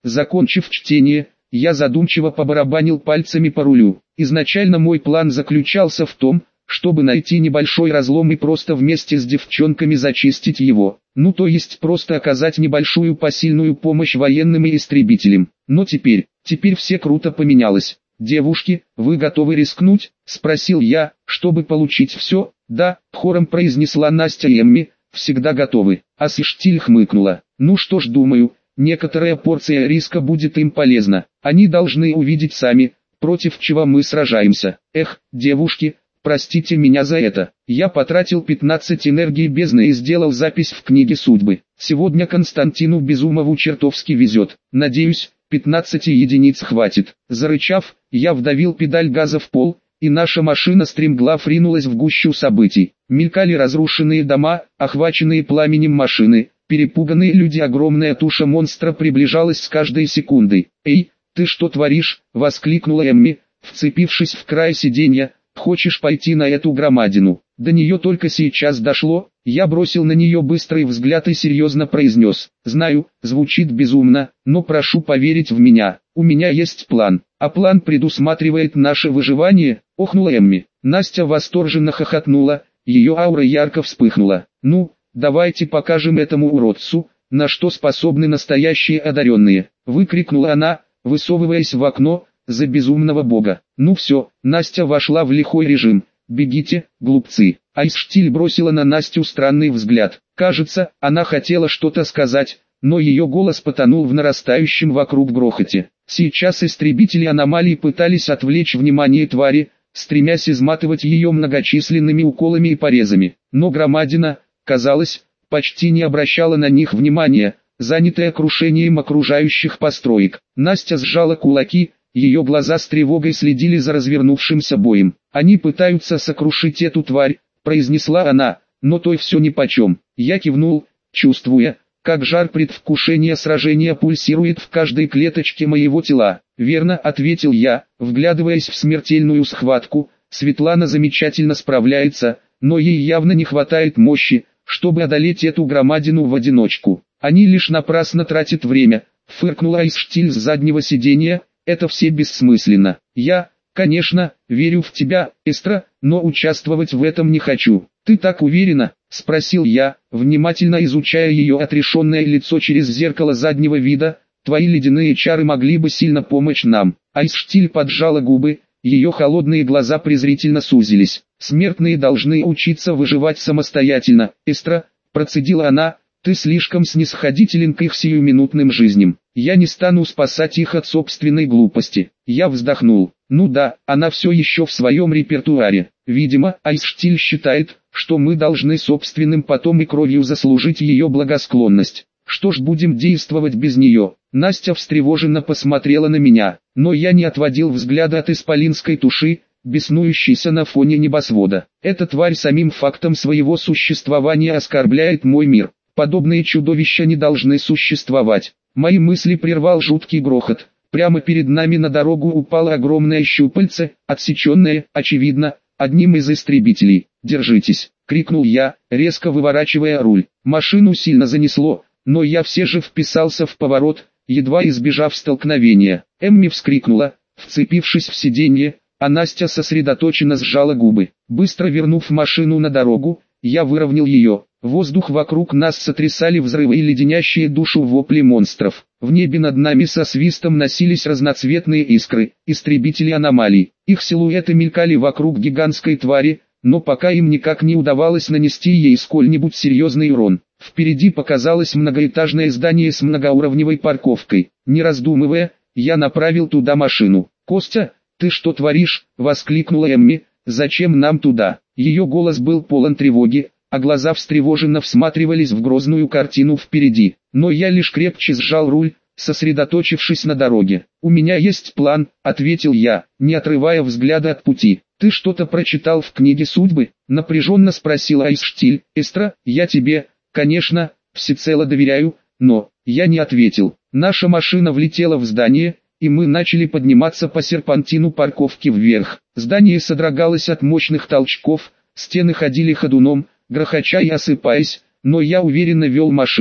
Закончив чтение, я задумчиво побарабанил пальцами по рулю. Изначально мой план заключался в том, чтобы найти небольшой разлом и просто вместе с девчонками зачистить его. Ну то есть просто оказать небольшую посильную помощь военным и истребителям. Но теперь все круто поменялось. «Девушки, вы готовы рискнуть?» – спросил я, чтобы получить все. «Да», – хором произнесла Настя и Эмми, «всегда готовы». А Сиштиль хмыкнула. «Ну что ж, думаю, некоторая порция риска будет им полезна. Они должны увидеть сами, против чего мы сражаемся. Эх, девушки, простите меня за это. Я потратил 15 энергии бездны и сделал запись в книге судьбы. Сегодня Константину Безумову чертовски везет. Надеюсь, 15 единиц хватит». Зарычав, я вдавил педаль газа в пол, и наша машина стремглав ринулась в гущу событий. Мелькали разрушенные дома, охваченные пламенем машины, перепуганные люди, огромная туша монстра приближалась с каждой секундой. «Эй, ты что творишь?» – воскликнула Эмми, вцепившись в край сиденья. «Хочешь пойти на эту громадину?» До нее только сейчас дошло. Я бросил на нее быстрый взгляд и серьезно произнес: «Знаю, звучит безумно, но прошу поверить в меня. У меня есть план, а план предусматривает наше выживание», — охнула Эмми. Настя восторженно хохотнула, ее аура ярко вспыхнула. «Ну, давайте покажем этому уродцу, на что способны настоящие одаренные», — выкрикнула она, высовываясь в окно, за безумного бога. Ну все, Настя вошла в лихой режим. «Бегите, глупцы!» Айсштиль бросила на Настю странный взгляд. Кажется, она хотела что-то сказать, но ее голос потонул в нарастающем вокруг грохоте. Сейчас истребители аномалий пытались отвлечь внимание твари, стремясь изматывать ее многочисленными уколами и порезами. Но громадина, казалось, почти не обращала на них внимания, занятая крушением окружающих построек. Настя сжала кулаки, ее глаза с тревогой следили за развернувшимся боем. «Они пытаются сокрушить эту тварь», — произнесла она, но той все нипочем. Я кивнул, чувствуя, как жар предвкушения сражения пульсирует в каждой клеточке моего тела. «Верно», — ответил я, вглядываясь в смертельную схватку. «Светлана замечательно справляется, но ей явно не хватает мощи, чтобы одолеть эту громадину в одиночку. Они лишь напрасно тратят время», — фыркнула Айсштиль с заднего сиденья. «Это все бессмысленно. Я, конечно, верю в тебя, Эстра, но участвовать в этом не хочу». «Ты так уверена?» – спросил я, внимательно изучая ее отрешенное лицо через зеркало заднего вида. «Твои ледяные чары могли бы сильно помочь нам». Айсштиль поджала губы, ее холодные глаза презрительно сузились. «Смертные должны учиться выживать самостоятельно, Эстра», – процедила она. «Ты слишком снисходителен к их сиюминутным жизням. Я не стану спасать их от собственной глупости». Я вздохнул. Ну да, она все еще в своем репертуаре. Видимо, Айсштиль считает, что мы должны собственным потом и кровью заслужить ее благосклонность. Что ж, будем действовать без нее. Настя встревоженно посмотрела на меня, но я не отводил взгляда от исполинской туши, беснующейся на фоне небосвода. Эта тварь самим фактом своего существования оскорбляет мой мир. Подобные чудовища не должны существовать. Мои мысли прервал жуткий грохот. Прямо перед нами на дорогу упало огромное щупальце, отсеченное, очевидно, одним из истребителей. «Держитесь!» — крикнул я, резко выворачивая руль. Машину сильно занесло, но я все же вписался в поворот, едва избежав столкновения. Эмми вскрикнула, вцепившись в сиденье, а Настя сосредоточенно сжала губы. Быстро вернув машину на дорогу, я выровнял ее. Воздух вокруг нас сотрясали взрывы и леденящие душу вопли монстров. В небе над нами со свистом носились разноцветные искры, истребители аномалий. Их силуэты мелькали вокруг гигантской твари, но пока им никак не удавалось нанести ей сколь-нибудь серьезный урон. Впереди показалось многоэтажное здание с многоуровневой парковкой. Не раздумывая, я направил туда машину. «Костя, ты что творишь?» — воскликнула Эмми. «Зачем нам туда?» Ее голос был полон тревоги, а глаза встревоженно всматривались в грозную картину впереди. Но я лишь крепче сжал руль, сосредоточившись на дороге. «У меня есть план», — ответил я, не отрывая взгляда от пути. «Ты что-то прочитал в книге судьбы?» — напряженно спросила Айсштиль. «Эстра, я тебе, конечно, всецело доверяю, но...» Я не ответил. Наша машина влетела в здание, и мы начали подниматься по серпантину парковки вверх. Здание содрогалось от мощных толчков, стены ходили ходуном, грохоча и осыпаясь, но я уверенно вел машину,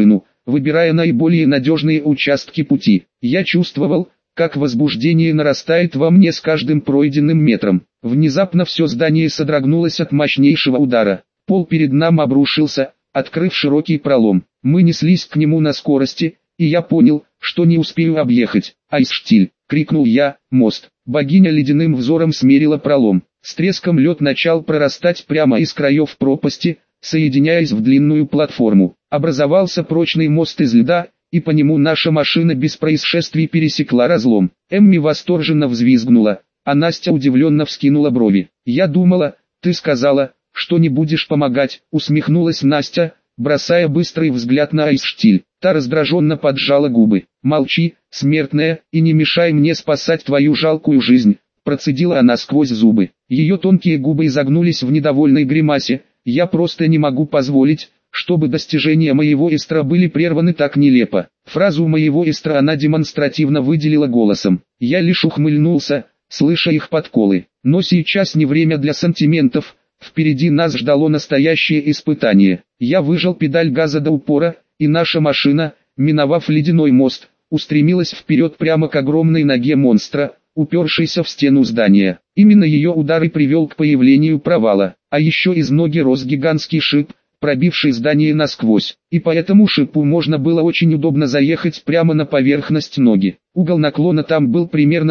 выбирая наиболее надежные участки пути. Я чувствовал, как возбуждение нарастает во мне с каждым пройденным метром. Внезапно все здание содрогнулось от мощнейшего удара. Пол перед нами обрушился, открыв широкий пролом. Мы неслись к нему на скорости, и я понял, что не успею объехать. «Айсштиль!» — крикнул я. Мост. Богиня ледяным взором смерила пролом. С треском лед начал прорастать прямо из краев пропасти, соединяясь в длинную платформу. Образовался прочный мост из льда, и по нему наша машина без происшествий пересекла разлом. Эмми восторженно взвизгнула, а Настя удивленно вскинула брови. «Я думала, ты сказала, что не будешь помогать», — усмехнулась Настя, бросая быстрый взгляд на Айсштиль. Та раздраженно поджала губы. «Молчи, смертная, и не мешай мне спасать твою жалкую жизнь», — процедила она сквозь зубы. Ее тонкие губы изогнулись в недовольной гримасе. «Я просто не могу позволить, чтобы достижения моего эстра были прерваны так нелепо». Фразу «моего эстра» она демонстративно выделила голосом. Я лишь ухмыльнулся, слыша их подколы. Но сейчас не время для сантиментов, впереди нас ждало настоящее испытание. Я выжал педаль газа до упора, и наша машина, миновав ледяной мост, устремилась вперед прямо к огромной ноге монстра, упершейся в стену здания. Именно ее удар и привел к появлению провала, а еще из ноги рос гигантский шип, пробивший здание насквозь, и по этому шипу можно было очень удобно заехать прямо на поверхность ноги. Угол наклона там был примерно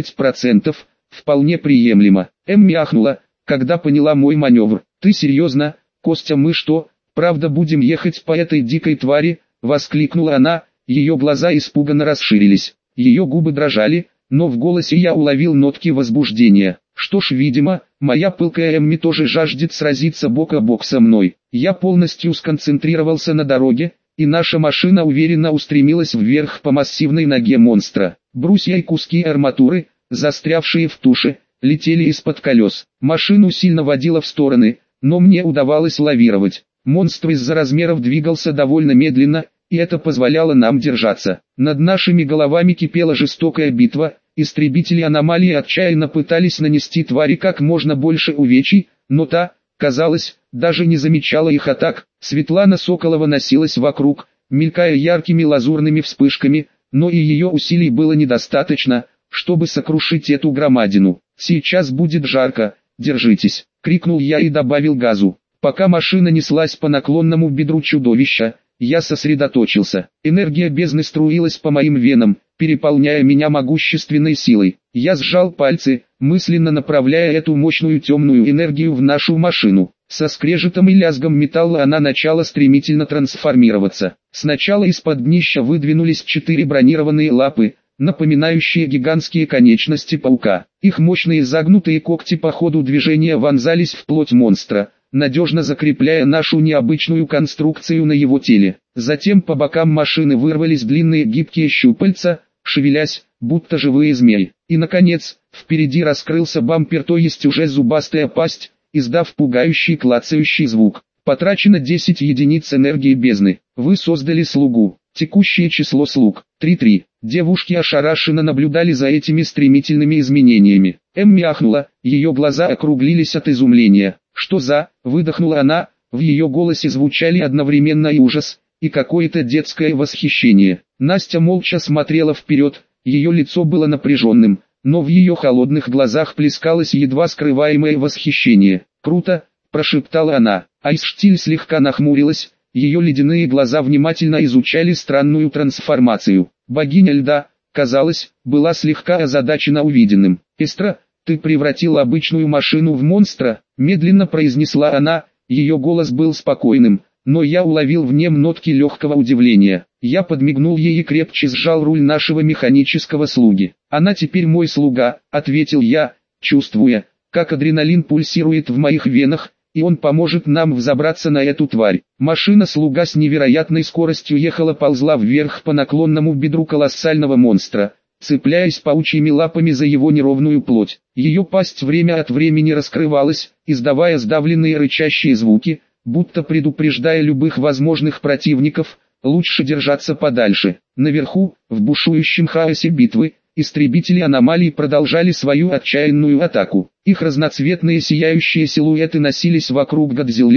20%, вполне приемлемо. Эмми ахнула, когда поняла мой маневр. «Ты серьезно, Костя, мы что, правда будем ехать по этой дикой твари?» — воскликнула она, ее глаза испуганно расширились. Ее губы дрожали, но в голосе я уловил нотки возбуждения. Что ж, видимо, моя пылкая Эмми тоже жаждет сразиться бок о бок со мной. Я полностью сконцентрировался на дороге, и наша машина уверенно устремилась вверх по массивной ноге монстра. Брусья и куски арматуры, застрявшие в туше, летели из-под колес. Машину сильно водило в стороны, но мне удавалось лавировать. Монстр из-за размеров двигался довольно медленно, и это позволяло нам держаться. Над нашими головами кипела жестокая битва. Истребители аномалии отчаянно пытались нанести твари как можно больше увечий, но та, казалось, даже не замечала их атак. Светлана Соколова носилась вокруг, мелькая яркими лазурными вспышками, но и ее усилий было недостаточно, чтобы сокрушить эту громадину. «Сейчас будет жарко, держитесь», — крикнул я и добавил газу. Пока машина неслась по наклонному бедру чудовища, я сосредоточился. Энергия бездны струилась по моим венам, переполняя меня могущественной силой. Я сжал пальцы, мысленно направляя эту мощную темную энергию в нашу машину. Со скрежетом и лязгом металла она начала стремительно трансформироваться. Сначала из-под днища выдвинулись 4 бронированные лапы, напоминающие гигантские конечности паука. Их мощные загнутые когти по ходу движения вонзались в плоть монстра, надежно закрепляя нашу необычную конструкцию на его теле. Затем по бокам машины вырвались длинные гибкие щупальца, шевелясь, будто живые змеи. И наконец, впереди раскрылся бампер, то есть уже зубастая пасть, издав пугающий клацающий звук. Потрачено 10 единиц энергии бездны. Вы создали слугу. Текущее число слуг — 3-3. Девушки ошарашенно наблюдали за этими стремительными изменениями. Эмми ахнула, ее глаза округлились от изумления. «Что за?» — выдохнула она, в ее голосе звучали одновременно и ужас, и какое-то детское восхищение. Настя молча смотрела вперед, ее лицо было напряженным, но в ее холодных глазах плескалось едва скрываемое восхищение. «Круто!» — прошептала она. Айсштиль слегка нахмурилась, ее ледяные глаза внимательно изучали странную трансформацию. Богиня льда, казалось, была слегка озадачена увиденным. «Эстра, ты превратила обычную машину в монстра», — медленно произнесла она, ее голос был спокойным, но я уловил в нем нотки легкого удивления. Я подмигнул ей и крепче сжал руль нашего механического слуги. «Она теперь мой слуга», — ответил я, чувствуя, как адреналин пульсирует в моих венах, и он поможет нам взобраться на эту тварь. Машина-слуга с невероятной скоростью ползла вверх по наклонному бедру колоссального монстра, цепляясь паучьими лапами за его неровную плоть. Ее пасть время от времени раскрывалась, издавая сдавленные рычащие звуки, будто предупреждая любых возможных противников, лучше держаться подальше. Наверху, в бушующем хаосе битвы, истребители аномалий продолжали свою отчаянную атаку. Их разноцветные сияющие силуэты носились вокруг Годзиллины,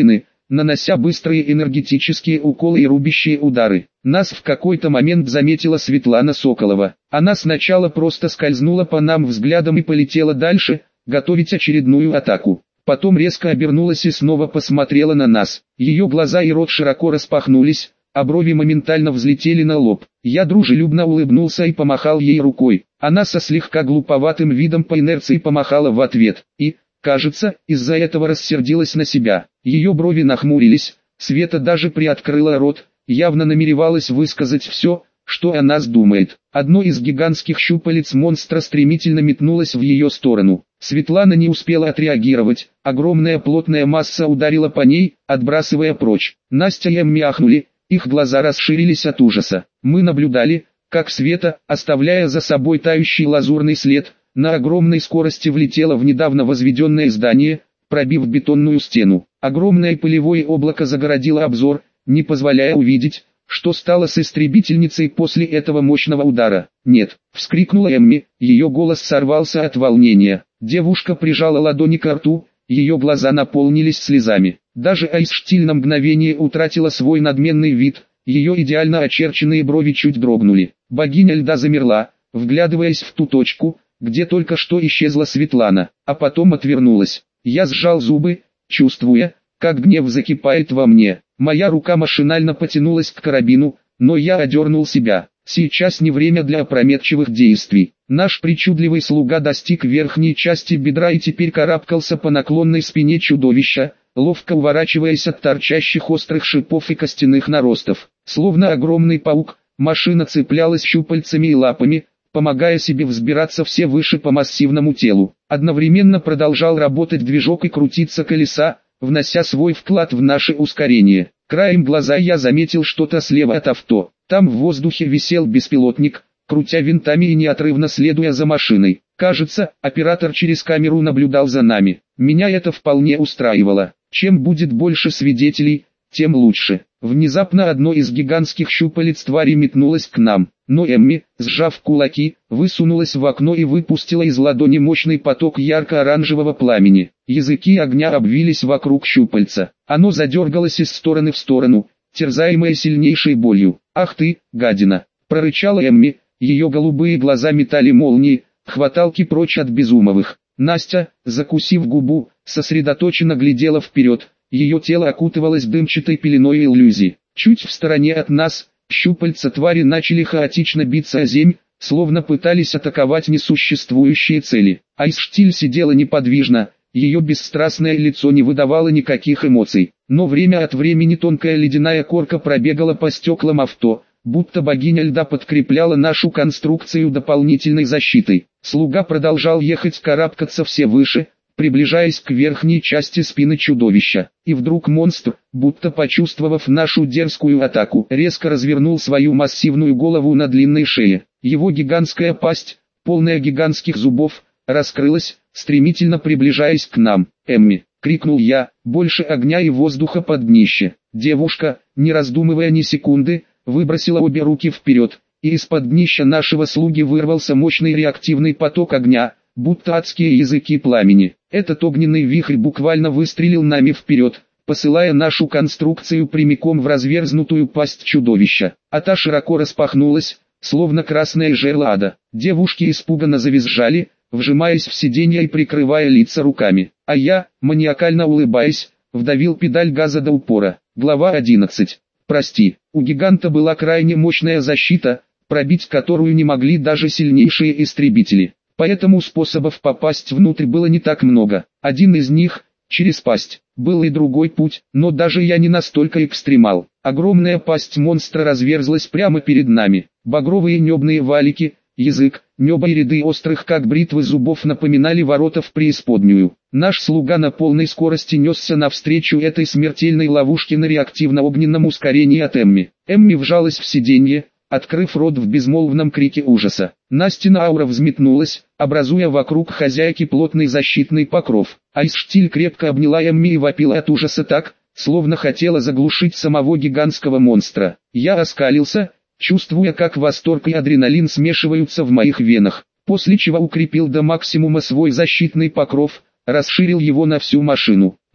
нанося быстрые энергетические уколы и рубящие удары. Нас в какой-то момент заметила Светлана Соколова. Она сначала просто скользнула по нам взглядом и полетела дальше, готовить очередную атаку. Потом резко обернулась и снова посмотрела на нас. Ее глаза и рот широко распахнулись, а брови моментально взлетели на лоб. Я дружелюбно улыбнулся и помахал ей рукой. Она со слегка глуповатым видом по инерции помахала в ответ. И, кажется, из-за этого рассердилась на себя. Ее брови нахмурились, Света даже приоткрыла рот, явно намеревалась высказать все, что о нас думает. Одно из гигантских щупалец монстра стремительно метнулось в ее сторону. Светлана не успела отреагировать, огромная плотная масса ударила по ней, отбрасывая прочь. Настя и Эмми ахнули, их глаза расширились от ужаса. Мы наблюдали, как Света, оставляя за собой тающий лазурный след, на огромной скорости влетела в недавно возведенное здание, пробив бетонную стену. Огромное пылевое облако загородило обзор, не позволяя увидеть, что стало с истребительницей после этого мощного удара. «Нет!» — вскрикнула Эмми, ее голос сорвался от волнения. Девушка прижала ладони к рту, ее глаза наполнились слезами. Даже Айсштиль на мгновение утратила свой надменный вид, ее идеально очерченные брови чуть дрогнули. Богиня льда замерла, вглядываясь в ту точку, где только что исчезла Светлана, а потом отвернулась. Я сжал зубы, чувствуя, как гнев закипает во мне. Моя рука машинально потянулась к карабину, но я одернул себя. Сейчас не время для опрометчивых действий. Наш причудливый слуга достиг верхней части бедра и теперь карабкался по наклонной спине чудовища, ловко уворачиваясь от торчащих острых шипов и костяных наростов. Словно огромный паук, машина цеплялась щупальцами и лапами, помогая себе взбираться все выше по массивному телу. Одновременно продолжал работать движок и крутиться колеса, внося свой вклад в наше ускорение. Краем глаза я заметил что-то слева от авто. Там в воздухе висел беспилотник, крутя винтами и неотрывно следуя за машиной. Кажется, оператор через камеру наблюдал за нами. Меня это вполне устраивало. Чем будет больше свидетелей, тем лучше. Внезапно одно из гигантских щупалец твари метнулось к нам, но Эмми, сжав кулаки, высунулась в окно и выпустила из ладони мощный поток ярко-оранжевого пламени. Языки огня обвились вокруг щупальца. Оно задергалось из стороны в сторону, терзаемое сильнейшей болью. «Ах ты, гадина!» — прорычала Эмми, ее голубые глаза метали молнии, хваталки прочь от безумовых. Настя, закусив губу, сосредоточенно глядела вперед. Ее тело окутывалось дымчатой пеленой иллюзий. Чуть в стороне от нас, щупальца твари начали хаотично биться о земь, словно пытались атаковать несуществующие цели. Айсштиль сидела неподвижно, ее бесстрастное лицо не выдавало никаких эмоций. Но время от времени тонкая ледяная корка пробегала по стеклам авто, будто богиня льда подкрепляла нашу конструкцию дополнительной защитой. Слуга продолжал ехать, карабкаться все выше, приближаясь к верхней части спины чудовища. И вдруг монстр, будто почувствовав нашу дерзкую атаку, резко развернул свою массивную голову на длинной шее. Его гигантская пасть, полная гигантских зубов, раскрылась, стремительно приближаясь к нам. «Эмми!» — крикнул я, больше огня и воздуха под днище. Девушка, не раздумывая ни секунды, выбросила обе руки вперед, и из-под днища нашего слуги вырвался мощный реактивный поток огня, будто адские языки пламени. Этот огненный вихрь буквально выстрелил нами вперед, посылая нашу конструкцию прямиком в разверзнутую пасть чудовища. А та широко распахнулась, словно красное жерло ада. Девушки испуганно завизжали, вжимаясь в сиденья и прикрывая лица руками. А я, маниакально улыбаясь, вдавил педаль газа до упора. Глава 11. Прости, у гиганта была крайне мощная защита, пробить которую не могли даже сильнейшие истребители. Поэтому способов попасть внутрь было не так много. Один из них, через пасть, был и другой путь, но даже я не настолько экстремал. Огромная пасть монстра разверзлась прямо перед нами. Багровые небные валики, язык, небо и ряды острых как бритвы зубов напоминали ворота в преисподнюю. Наш слуга на полной скорости несся навстречу этой смертельной ловушке на реактивно-огненном ускорении от Эмми. Эмми вжалась в сиденье, открыв рот в безмолвном крике ужаса. Настина аура взметнулась, образуя вокруг хозяйки плотный защитный покров. Айсштиль крепко обняла Эмми и вопила от ужаса так, словно хотела заглушить самого гигантского монстра. Я оскалился, чувствуя, как восторг и адреналин смешиваются в моих венах, после чего укрепил до максимума свой защитный покров, расширил его на всю машину.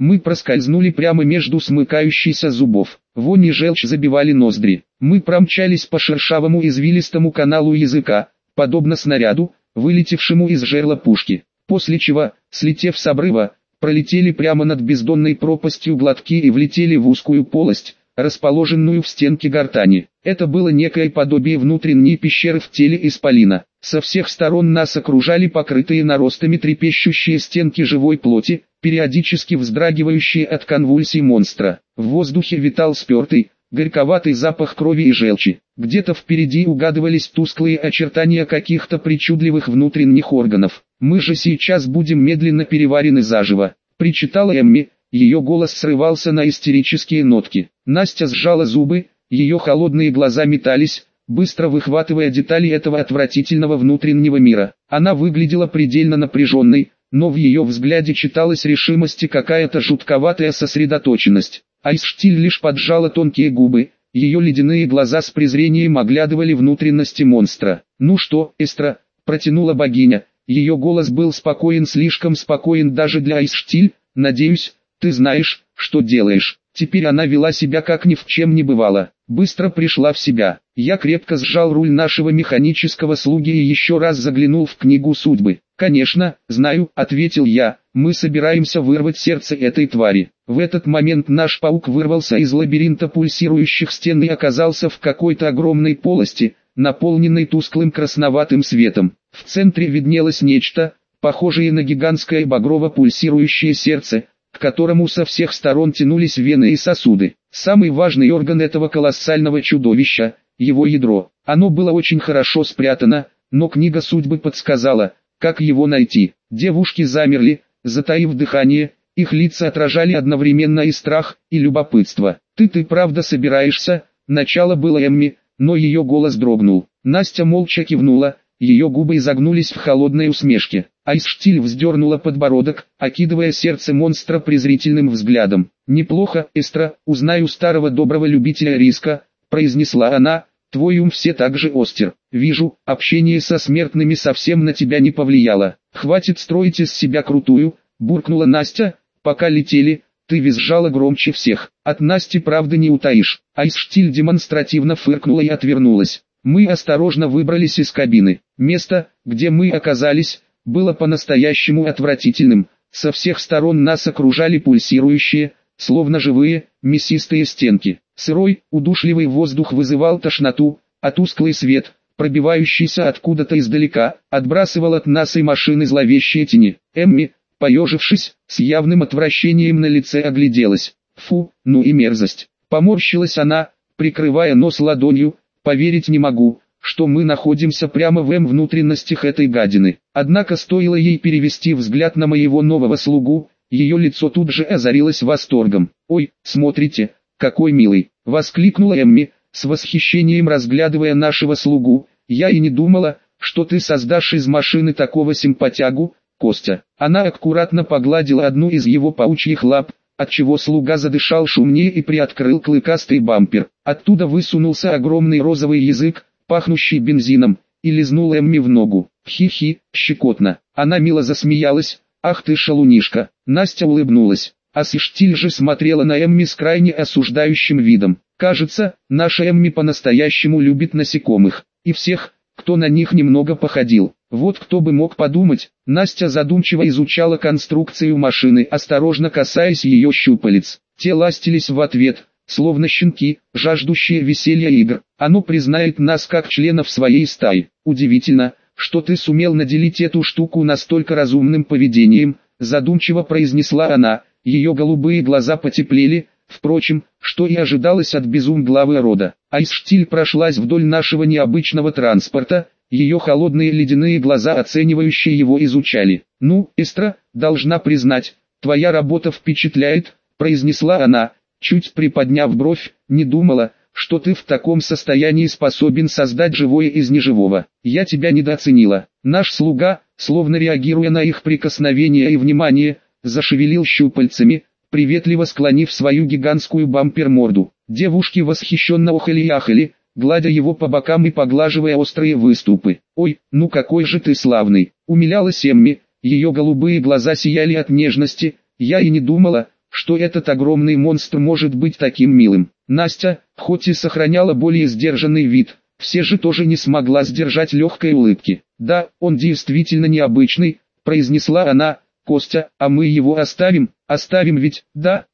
Мы проскользнули прямо между смыкающихся зубов. Вонь и желчь забивали ноздри. Мы промчались по шершавому извилистому каналу языка, подобно снаряду, вылетевшему из жерла пушки. После чего, слетев с обрыва, пролетели прямо над бездонной пропастью глотки и влетели в узкую полость, расположенную в стенке гортани. Это было некое подобие внутренней пещеры в теле исполина. Со всех сторон нас окружали покрытые наростами трепещущие стенки живой плоти, периодически вздрагивающие от конвульсий монстра. В воздухе витал спертый, горьковатый запах крови и желчи. Где-то впереди угадывались тусклые очертания каких-то причудливых внутренних органов. «Мы же сейчас будем медленно переварены заживо», — причитала Эмми, ее голос срывался на истерические нотки. Настя сжала зубы, ее холодные глаза метались, быстро выхватывая детали этого отвратительного внутреннего мира. Она выглядела предельно напряженной, но в ее взгляде читалась решимость и какая-то жутковатая сосредоточенность. Айсштиль лишь поджала тонкие губы, ее ледяные глаза с презрением оглядывали внутренности монстра. «Ну что, Эстра?» – протянула богиня, ее голос был спокоен, слишком спокоен даже для Айсштиль. «Надеюсь, ты знаешь, что делаешь». Теперь она вела себя как ни в чем не бывало, быстро пришла в себя. Я крепко сжал руль нашего механического слуги и еще раз заглянул в книгу судьбы. «Конечно, знаю», — ответил я, — «мы собираемся вырвать сердце этой твари». В этот момент наш паук вырвался из лабиринта пульсирующих стен и оказался в какой-то огромной полости, наполненной тусклым красноватым светом. В центре виднелось нечто, похожее на гигантское багрово-пульсирующее сердце, к которому со всех сторон тянулись вены и сосуды. Самый важный орган этого колоссального чудовища – его ядро. Оно было очень хорошо спрятано, но книга судьбы подсказала, как его найти. Девушки замерли, затаив дыхание, их лица отражали одновременно и страх, и любопытство. «Ты правда собираешься?» – начало было Эмми, но ее голос дрогнул. Настя молча кивнула, ее губы изогнулись в холодной усмешке. Айсштиль вздернула подбородок, окидывая сердце монстра презрительным взглядом. «Неплохо, Эстра, узнаю старого доброго любителя риска», — произнесла она, — «твой ум все так же остр. Вижу, общение со смертными совсем на тебя не повлияло. Хватит строить из себя крутую», — буркнула Настя, — «пока летели, ты визжала громче всех. От Насти правды не утаишь». Айсштиль демонстративно фыркнула и отвернулась. Мы осторожно выбрались из кабины. Место, где мы оказались, было по-настоящему отвратительным. Со всех сторон нас окружали пульсирующие, словно живые, мясистые стенки. Сырой, удушливый воздух вызывал тошноту, а тусклый свет, пробивающийся откуда-то издалека, отбрасывал от нас и машины зловещие тени. Эмми, поежившись, с явным отвращением на лице огляделась. «Фу, ну и мерзость!» Поморщилась она, прикрывая нос ладонью. «Поверить не могу, что мы находимся прямо в внутренностях этой гадины». Однако стоило ей перевести взгляд на моего нового слугу, ее лицо тут же озарилось восторгом. «Ой, смотрите, какой милый!» — воскликнула Эмми, с восхищением разглядывая нашего слугу. «Я и не думала, что ты создашь из машины такого симпатягу, Костя». Она аккуратно погладила одну из его паучьих лап, отчего слуга задышал шумнее и приоткрыл клыкастый бампер. Оттуда высунулся огромный розовый язык, пахнущий бензином, и лизнул Эмми в ногу. «Хи-хи, щекотно». Она мило засмеялась. «Ах ты шалунишка». Настя улыбнулась. Айсштиль же смотрела на Эмми с крайне осуждающим видом. «Кажется, наша Эмми по-настоящему любит насекомых. И всех, кто на них немного походил. Вот кто бы мог подумать». Настя задумчиво изучала конструкцию машины, осторожно касаясь ее щупалец. Те ластились в ответ, словно щенки, жаждущие веселья игр. «Оно признает нас как членов своей стаи. Удивительно, что ты сумел наделить эту штуку настолько разумным поведением», задумчиво произнесла она. Ее голубые глаза потеплели, впрочем, что и ожидалось от безумглавого рода. Айсштиль прошлась вдоль нашего необычного транспорта, ее холодные ледяные глаза оценивающие его изучали. «Ну, Эстра, должна признать, твоя работа впечатляет», произнесла она, чуть приподняв бровь. «Не думала, что ты в таком состоянии способен создать живое из неживого. Я тебя недооценила». Наш слуга, словно реагируя на их прикосновение и внимание, зашевелил щупальцами, приветливо склонив свою гигантскую бампер-морду. Девушки восхищенно охали и ахали, гладя его по бокам и поглаживая острые выступы. «Ой, ну какой же ты славный!» — умилялась Эмми, ее голубые глаза сияли от нежности. «Я и не думала, что этот огромный монстр может быть таким милым. Настя, хоть и сохраняла более сдержанный вид, все же тоже не смогла сдержать легкой улыбки. «Да, он действительно необычный», — произнесла она. «Костя, а мы его оставим? Оставим ведь? Да,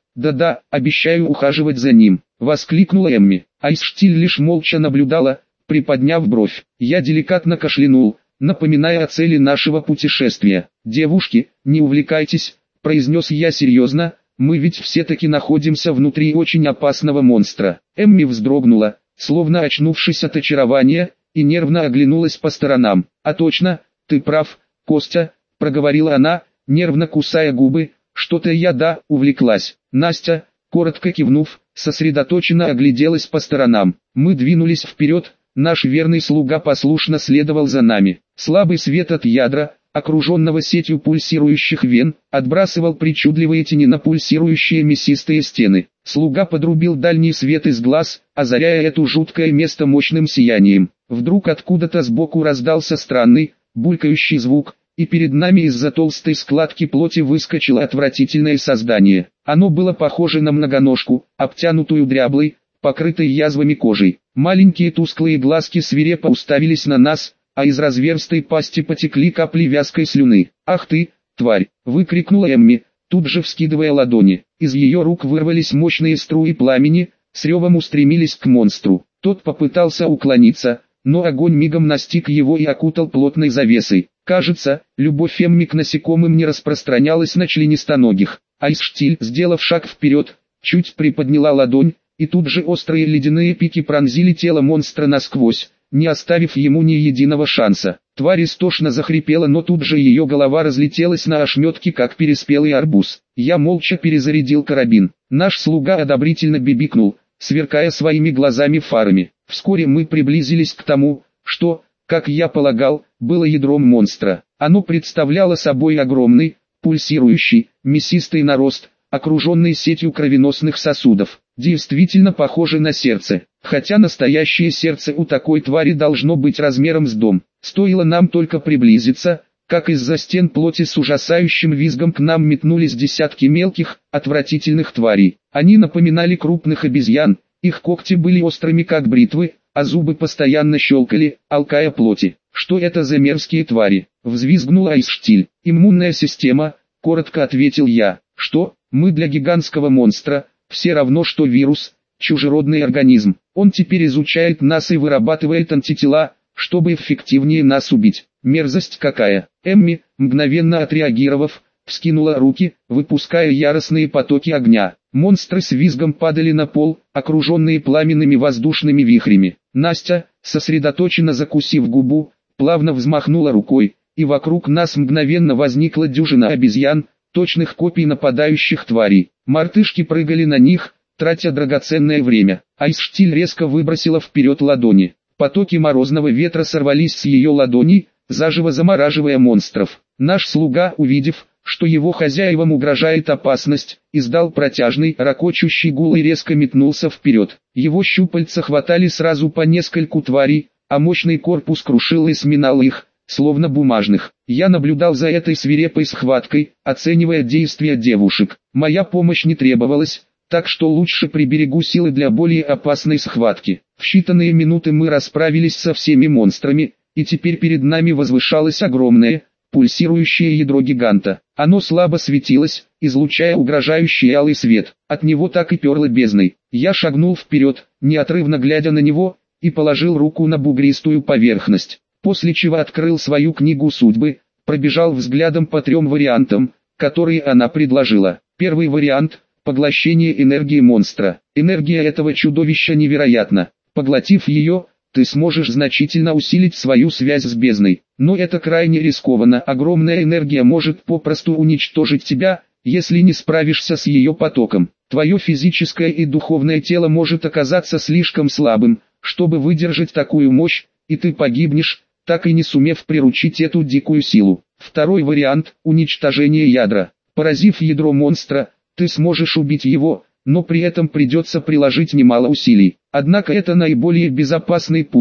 обещаю ухаживать за ним», — воскликнула Эмми. Айсштиль лишь молча наблюдала, приподняв бровь. Я деликатно кашлянул, напоминая о цели нашего путешествия. «Девушки, не увлекайтесь», — произнес я серьезно, «мы ведь все-таки находимся внутри очень опасного монстра». Эмми вздрогнула, словно очнувшись от очарования, и нервно оглянулась по сторонам. «А точно, ты прав, Костя», — проговорила она, нервно кусая губы, «что-то я увлеклась». Настя, коротко кивнув, сосредоточенно огляделась по сторонам. Мы двинулись вперед, наш верный слуга послушно следовал за нами. Слабый свет от ядра, окруженного сетью пульсирующих вен, отбрасывал причудливые тени на пульсирующие мясистые стены. Слуга подрубил дальний свет из глаз, озаряя это жуткое место мощным сиянием. Вдруг откуда-то сбоку раздался странный, булькающий звук, и перед нами из-за толстой складки плоти выскочило отвратительное создание. Оно было похоже на многоножку, обтянутую дряблой, покрытой язвами кожей. Маленькие тусклые глазки свирепо уставились на нас, а из разверстой пасти потекли капли вязкой слюны. «Ах ты, тварь!» — выкрикнула Эмми, тут же вскидывая ладони. Из ее рук вырвались мощные струи пламени, с ревом устремились к монстру. Тот попытался уклониться, но огонь мигом настиг его и окутал плотной завесой. Кажется, любовь Эмми к насекомым не распространялась на членистоногих. Айсштиль, сделав шаг вперед, чуть приподняла ладонь, и тут же острые ледяные пики пронзили тело монстра насквозь, не оставив ему ни единого шанса. Тварь истошно захрипела, но тут же ее голова разлетелась на ошметки, как переспелый арбуз. Я молча перезарядил карабин. Наш слуга одобрительно бибикнул, сверкая своими глазами-фарами. Вскоре мы приблизились к тому, что, как я полагал, было ядром монстра. Оно представляло собой огромный, пульсирующий, мясистый нарост, окруженный сетью кровеносных сосудов. Действительно похоже на сердце, хотя настоящее сердце у такой твари должно быть размером с дом. Стоило нам только приблизиться, как из-за стен плоти с ужасающим визгом к нам метнулись десятки мелких, отвратительных тварей. Они напоминали крупных обезьян, их когти были острыми как бритвы, а зубы постоянно щелкали, алкая плоти. «Что это за мерзкие твари?» — взвизгнула Айсштиль. «Иммунная система», — коротко ответил я. «Что? Мы для гигантского монстра, все равно что вирус, чужеродный организм. Он теперь изучает нас и вырабатывает антитела, чтобы эффективнее нас убить. Мерзость какая!» Эмми, мгновенно отреагировав, вскинула руки, выпуская яростные потоки огня. Монстры с визгом падали на пол, окруженные пламенными воздушными вихрями. Настя, сосредоточенно закусив губу, плавно взмахнула рукой, и вокруг нас мгновенно возникла дюжина обезьян, точных копий нападающих тварей. Мартышки прыгали на них, тратя драгоценное время. Айсштиль резко выбросила вперед ладони. Потоки морозного ветра сорвались с ее ладоней, заживо замораживая монстров. Наш слуга, увидев, что его хозяевам угрожает опасность, издал протяжный, ракочущий гул и резко метнулся вперед. Его щупальца хватали сразу по нескольку тварей, а мощный корпус крушил и сминал их, словно бумажных. Я наблюдал за этой свирепой схваткой, оценивая действия девушек. Моя помощь не требовалась, так что лучше приберегу силы для более опасной схватки. В считанные минуты мы расправились со всеми монстрами, и теперь перед нами возвышалось огромное, пульсирующее ядро гиганта. Оно слабо светилось, излучая угрожающий алый свет. От него так и перло бездной. Я шагнул вперед, неотрывно глядя на него, и положил руку на бугристую поверхность. После чего открыл свою книгу судьбы, пробежал взглядом по 3 вариантам, которые она предложила. Первый вариант – поглощение энергии монстра. Энергия этого чудовища невероятна. Поглотив ее, ты сможешь значительно усилить свою связь с бездной. Но это крайне рискованно. Огромная энергия может попросту уничтожить тебя, если не справишься с ее потоком. Твое физическое и духовное тело может оказаться слишком слабым, чтобы выдержать такую мощь, и ты погибнешь, так и не сумев приручить эту дикую силу. Второй вариант – уничтожение ядра. Поразив ядро монстра, ты сможешь убить его, но при этом придется приложить немало усилий. Однако это наиболее безопасный путь,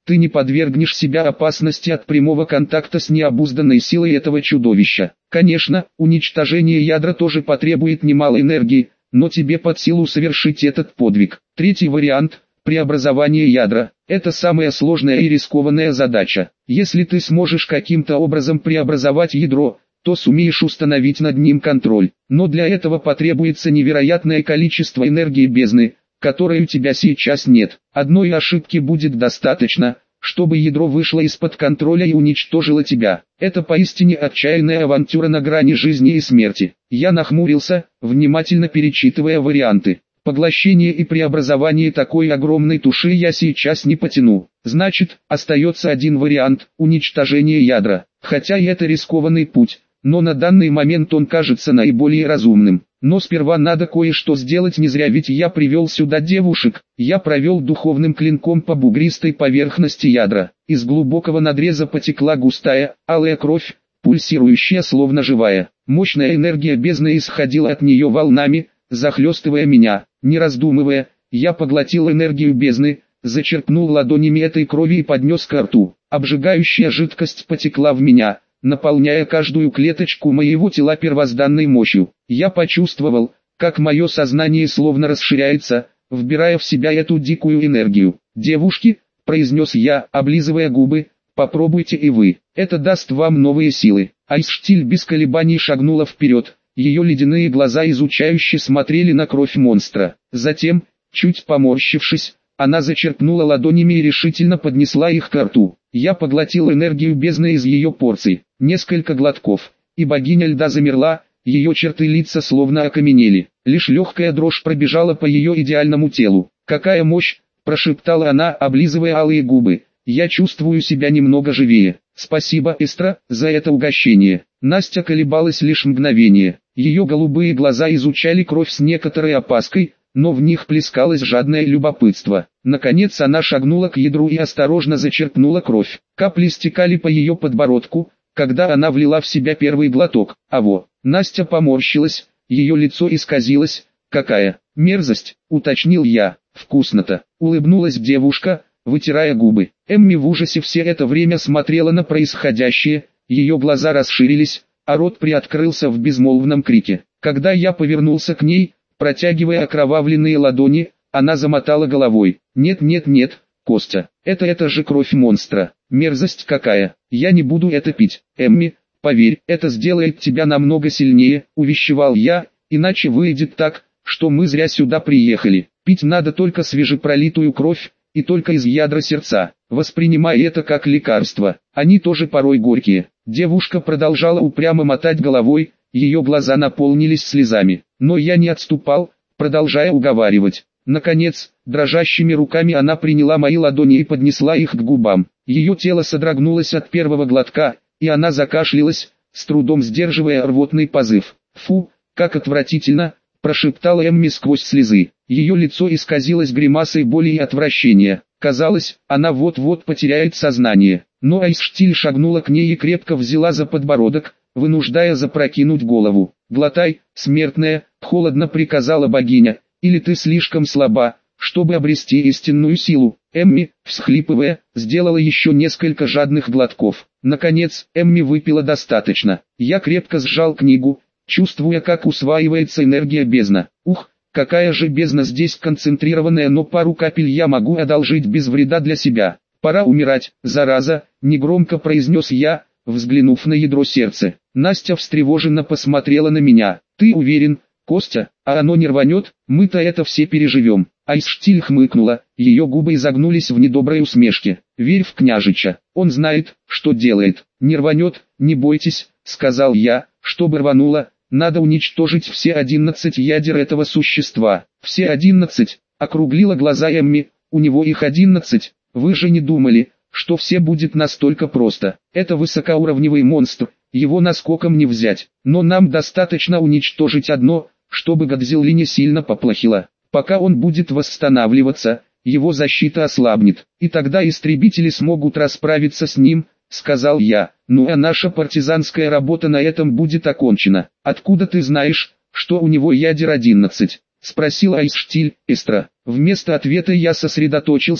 ты не подвергнешь себя опасности от прямого контакта с необузданной силой этого чудовища. Конечно, уничтожение ядра тоже потребует немало энергии, но тебе под силу совершить этот подвиг. Третий вариант – преобразование ядра. Это самая сложная и рискованная задача. Если ты сможешь каким-то образом преобразовать ядро, то сумеешь установить над ним контроль. Но для этого потребуется невероятное количество энергии бездны, которой у тебя сейчас нет. Одной ошибки будет достаточно, чтобы ядро вышло из-под контроля и уничтожило тебя. Это поистине отчаянная авантюра на грани жизни и смерти. Я нахмурился, внимательно перечитывая варианты. Поглощение и преобразование такой огромной туши я сейчас не потяну. Значит, остается один вариант – уничтожение ядра. Хотя и это рискованный путь, но на данный момент он кажется наиболее разумным. Но сперва надо кое-что сделать, не зря ведь я привел сюда девушек. Я провел духовным клинком по бугристой поверхности ядра. Из глубокого надреза потекла густая, алая кровь, пульсирующая словно живая. Мощная энергия бездны исходила от нее волнами, захлестывая меня. Не раздумывая, я поглотил энергию бездны, зачерпнул ладонями этой крови и поднес ко рту. Обжигающая жидкость потекла в меня, наполняя каждую клеточку моего тела первозданной мощью. Я почувствовал, как мое сознание словно расширяется, вбирая в себя эту дикую энергию. «Девушки», — произнес я, облизывая губы, — «попробуйте и вы, это даст вам новые силы». Айсштиль без колебаний шагнула вперед. Ее ледяные глаза изучающе смотрели на кровь монстра. Затем, чуть поморщившись, она зачерпнула ладонями и решительно поднесла их ко рту. Я поглотил энергию бездны из ее порций. Несколько глотков, и богиня льда замерла, ее черты лица словно окаменели. Лишь легкая дрожь пробежала по ее идеальному телу. «Какая мощь!» – прошептала она, облизывая алые губы. «Я чувствую себя немного живее. Спасибо, Эстра, за это угощение». Настя колебалась лишь мгновение. Ее голубые глаза изучали кровь с некоторой опаской, но в них плескалось жадное любопытство. Наконец она шагнула к ядру и осторожно зачерпнула кровь. Капли стекали по ее подбородку, когда она влила в себя первый глоток. Настя поморщилась, ее лицо исказилось. «Какая мерзость!» — уточнил я. «Вкусно-то!» — улыбнулась девушка, вытирая губы. Эмми в ужасе все это время смотрела на происходящее, ее глаза расширились, а рот приоткрылся в безмолвном крике. Когда я повернулся к ней, протягивая окровавленные ладони, она замотала головой. «Нет, нет, нет, Костя, это же кровь монстра, мерзость какая, я не буду это пить». «Эмми, поверь, это сделает тебя намного сильнее», — увещевал я, «иначе выйдет так, что мы зря сюда приехали. Пить надо только свежепролитую кровь, и только из ядра сердца. Воспринимай это как лекарство, они тоже порой горькие». Девушка продолжала упрямо мотать головой, ее глаза наполнились слезами. Но я не отступал, продолжая уговаривать. Наконец, дрожащими руками она приняла мои ладони и поднесла их к губам. Ее тело содрогнулось от первого глотка, и она закашлялась, с трудом сдерживая рвотный позыв. «Фу, как отвратительно!» – прошептала Эмми сквозь слезы. Ее лицо исказилось гримасой боли и отвращения. Казалось, она вот-вот потеряет сознание. Но Айсштиль шагнула к ней и крепко взяла за подбородок, вынуждая запрокинуть голову. «Глотай, смертная», — холодно приказала богиня, — «или ты слишком слаба, чтобы обрести истинную силу». Эмми, всхлипывая, сделала еще несколько жадных глотков. Наконец, Эмми выпила достаточно. Я крепко сжал книгу, чувствуя, как усваивается энергия бездна. Ух, какая же бездна здесь концентрированная, но пару капель я могу одолжить без вреда для себя. «Пора умирать, зараза», — негромко произнес я, взглянув на ядро сердца. Настя встревоженно посмотрела на меня. «Ты уверен, Костя, а оно не рванет? Мы-то это все переживем». Айсштиль хмыкнула, ее губы изогнулись в недоброй усмешке. «Верь в княжича, он знает, что делает. Не рванет, не бойтесь», — сказал я. «Чтобы рвануло, надо уничтожить все 11 ядер этого существа». «Все 11?» — округлила глаза Эмми. «У него их 11. Вы же не думали, что все будет настолько просто. Это высокоуровневый монстр, его наскоком не взять. Но нам достаточно уничтожить одно, чтобы Годзилле не сильно поплохело. Пока он будет восстанавливаться, его защита ослабнет, и тогда истребители смогут расправиться с ним», — сказал я. «Ну а наша партизанская работа на этом будет окончена». «Откуда ты знаешь, что у него ядер 11?» — спросил Айсштиль. «Эстра». Вместо ответа я сосредоточился,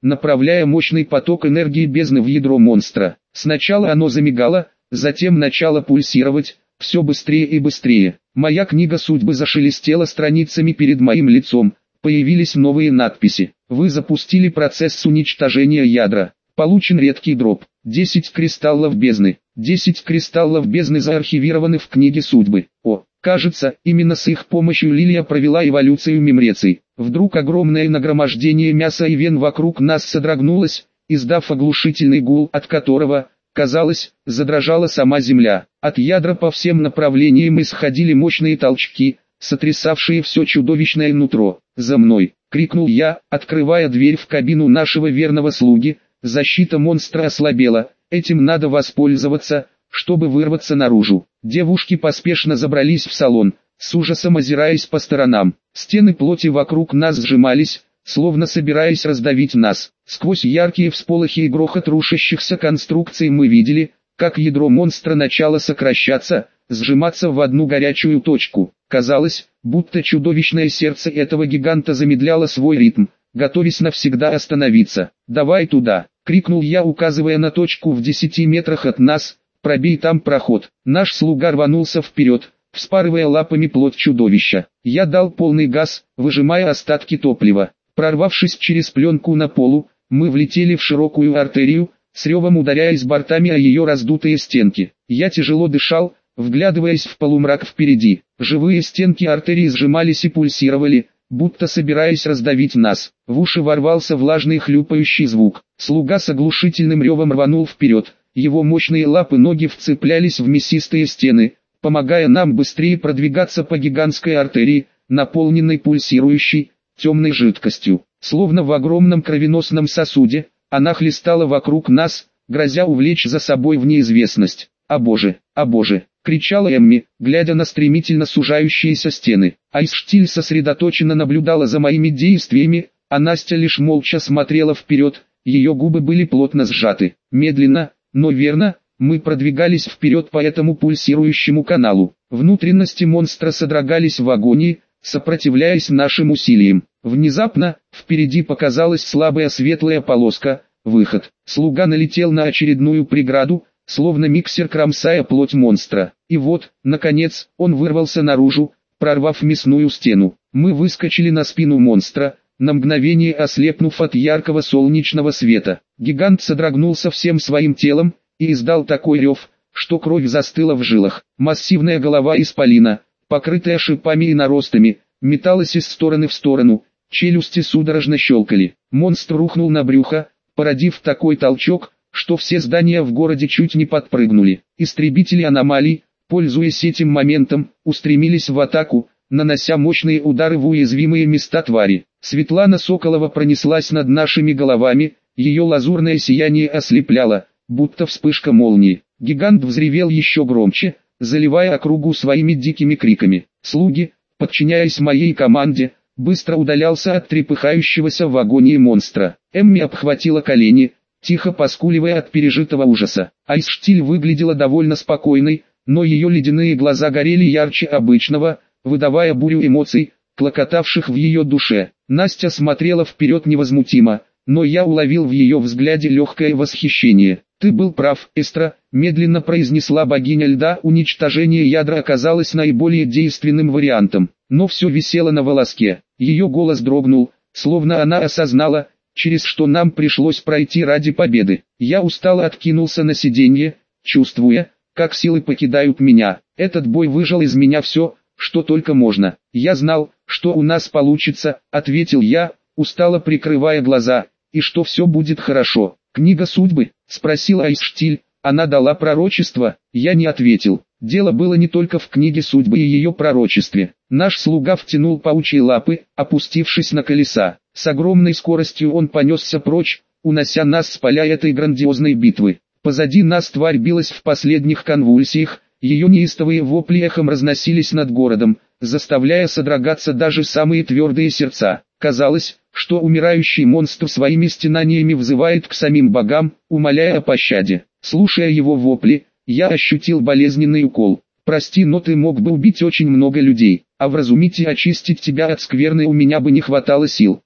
направляя мощный поток энергии бездны в ядро монстра. Сначала оно замигало, затем начало пульсировать, все быстрее и быстрее. Моя книга судьбы зашелестела страницами перед моим лицом, появились новые надписи. Вы запустили процесс уничтожения ядра. Получен редкий дроп. 10 кристаллов бездны. 10 кристаллов бездны заархивированы в книге судьбы. Кажется, именно с их помощью Лилия провела эволюцию мемреций. Вдруг огромное нагромождение мяса и вен вокруг нас содрогнулось, издав оглушительный гул, от которого, казалось, задрожала сама земля. От ядра по всем направлениям исходили мощные толчки, сотрясавшие все чудовищное нутро. «За мной!» — крикнул я, открывая дверь в кабину нашего верного слуги. Защита монстра ослабела, этим надо воспользоваться, чтобы вырваться наружу. Девушки поспешно забрались в салон, с ужасом озираясь по сторонам. Стены плоти вокруг нас сжимались, словно собираясь раздавить нас. Сквозь яркие всполохи и грохот рушащихся конструкций мы видели, как ядро монстра начало сокращаться, сжиматься в одну горячую точку. Казалось, будто чудовищное сердце этого гиганта замедляло свой ритм, готовясь навсегда остановиться. «Давай туда!» — крикнул я, указывая на точку в 10 метрах от нас. «Пробей там проход». Наш слуга рванулся вперед, вспарывая лапами плоть чудовища. Я дал полный газ, выжимая остатки топлива. Прорвавшись через пленку на полу, мы влетели в широкую артерию, с ревом ударяясь бортами о ее раздутые стенки. Я тяжело дышал, вглядываясь в полумрак впереди. Живые стенки артерии сжимались и пульсировали, будто собираясь раздавить нас. В уши ворвался влажный хлюпающий звук. Слуга с оглушительным ревом рванул вперед. Его мощные лапы ноги вцеплялись в мясистые стены, помогая нам быстрее продвигаться по гигантской артерии, наполненной пульсирующей, темной жидкостью. Словно в огромном кровеносном сосуде, она хлестала вокруг нас, грозя увлечь за собой в неизвестность. «О боже, о боже!» — кричала Эмми, глядя на стремительно сужающиеся стены. Айсштиль сосредоточенно наблюдала за моими действиями, а Настя лишь молча смотрела вперед, ее губы были плотно сжаты. Медленно, но верно, мы продвигались вперед по этому пульсирующему каналу. Внутренности монстра содрогались в агонии, сопротивляясь нашим усилиям. Внезапно, впереди показалась слабая светлая полоска, выход. Слуга налетел на очередную преграду, словно миксер кромсая плоть монстра. И вот, наконец, он вырвался наружу, прорвав мясную стену. Мы выскочили на спину монстра, на мгновение ослепнув от яркого солнечного света. Гигант содрогнулся всем своим телом и издал такой рев, что кровь застыла в жилах. Массивная голова исполина, покрытая шипами и наростами, металась из стороны в сторону, челюсти судорожно щелкали. Монстр рухнул на брюхо, породив такой толчок, что все здания в городе чуть не подпрыгнули. Истребители аномалий, пользуясь этим моментом, устремились в атаку, нанося мощные удары в уязвимые места твари. Светлана Соколова пронеслась над нашими головами, ее лазурное сияние ослепляло, будто вспышка молнии. Гигант взревел еще громче, заливая округу своими дикими криками. Слуги, подчиняясь моей команде, быстро удалялся от трепыхающегося в агонии монстра. Эмми обхватила колени, тихо поскуливая от пережитого ужаса. Айсштиль выглядела довольно спокойной, но ее ледяные глаза горели ярче обычного, выдавая бурю эмоций, клокотавших в ее душе. Настя смотрела вперед невозмутимо, но я уловил в ее взгляде легкое восхищение. «Ты был прав, Эстра», — медленно произнесла богиня льда. Уничтожение ядра оказалось наиболее действенным вариантом, но все висело на волоске. Ее голос дрогнул, словно она осознала, через что нам пришлось пройти ради победы. Я устало откинулся на сиденье, чувствуя, как силы покидают меня. Этот бой выжал из меня все, что только можно. «Я знал, что у нас получится», — ответил я, устало прикрывая глаза, «и что все будет хорошо». «Книга судьбы?» — спросил Айсштиль. «Она дала пророчество?» Я не ответил. Дело было не только в книге судьбы и ее пророчестве. Наш слуга втянул паучьи лапы, опустившись на колеса. С огромной скоростью он понесся прочь, унося нас с поля этой грандиозной битвы. Позади нас тварь билась в последних конвульсиях, ее неистовые вопли эхом разносились над городом, заставляя содрогаться даже самые твердые сердца. Казалось, что умирающий монстр своими стенаниями взывает к самим богам, умоляя о пощаде. Слушая его вопли, я ощутил болезненный укол. «Прости, но ты мог бы убить очень много людей, а вразумить и очистить тебя от скверны у меня бы не хватало сил».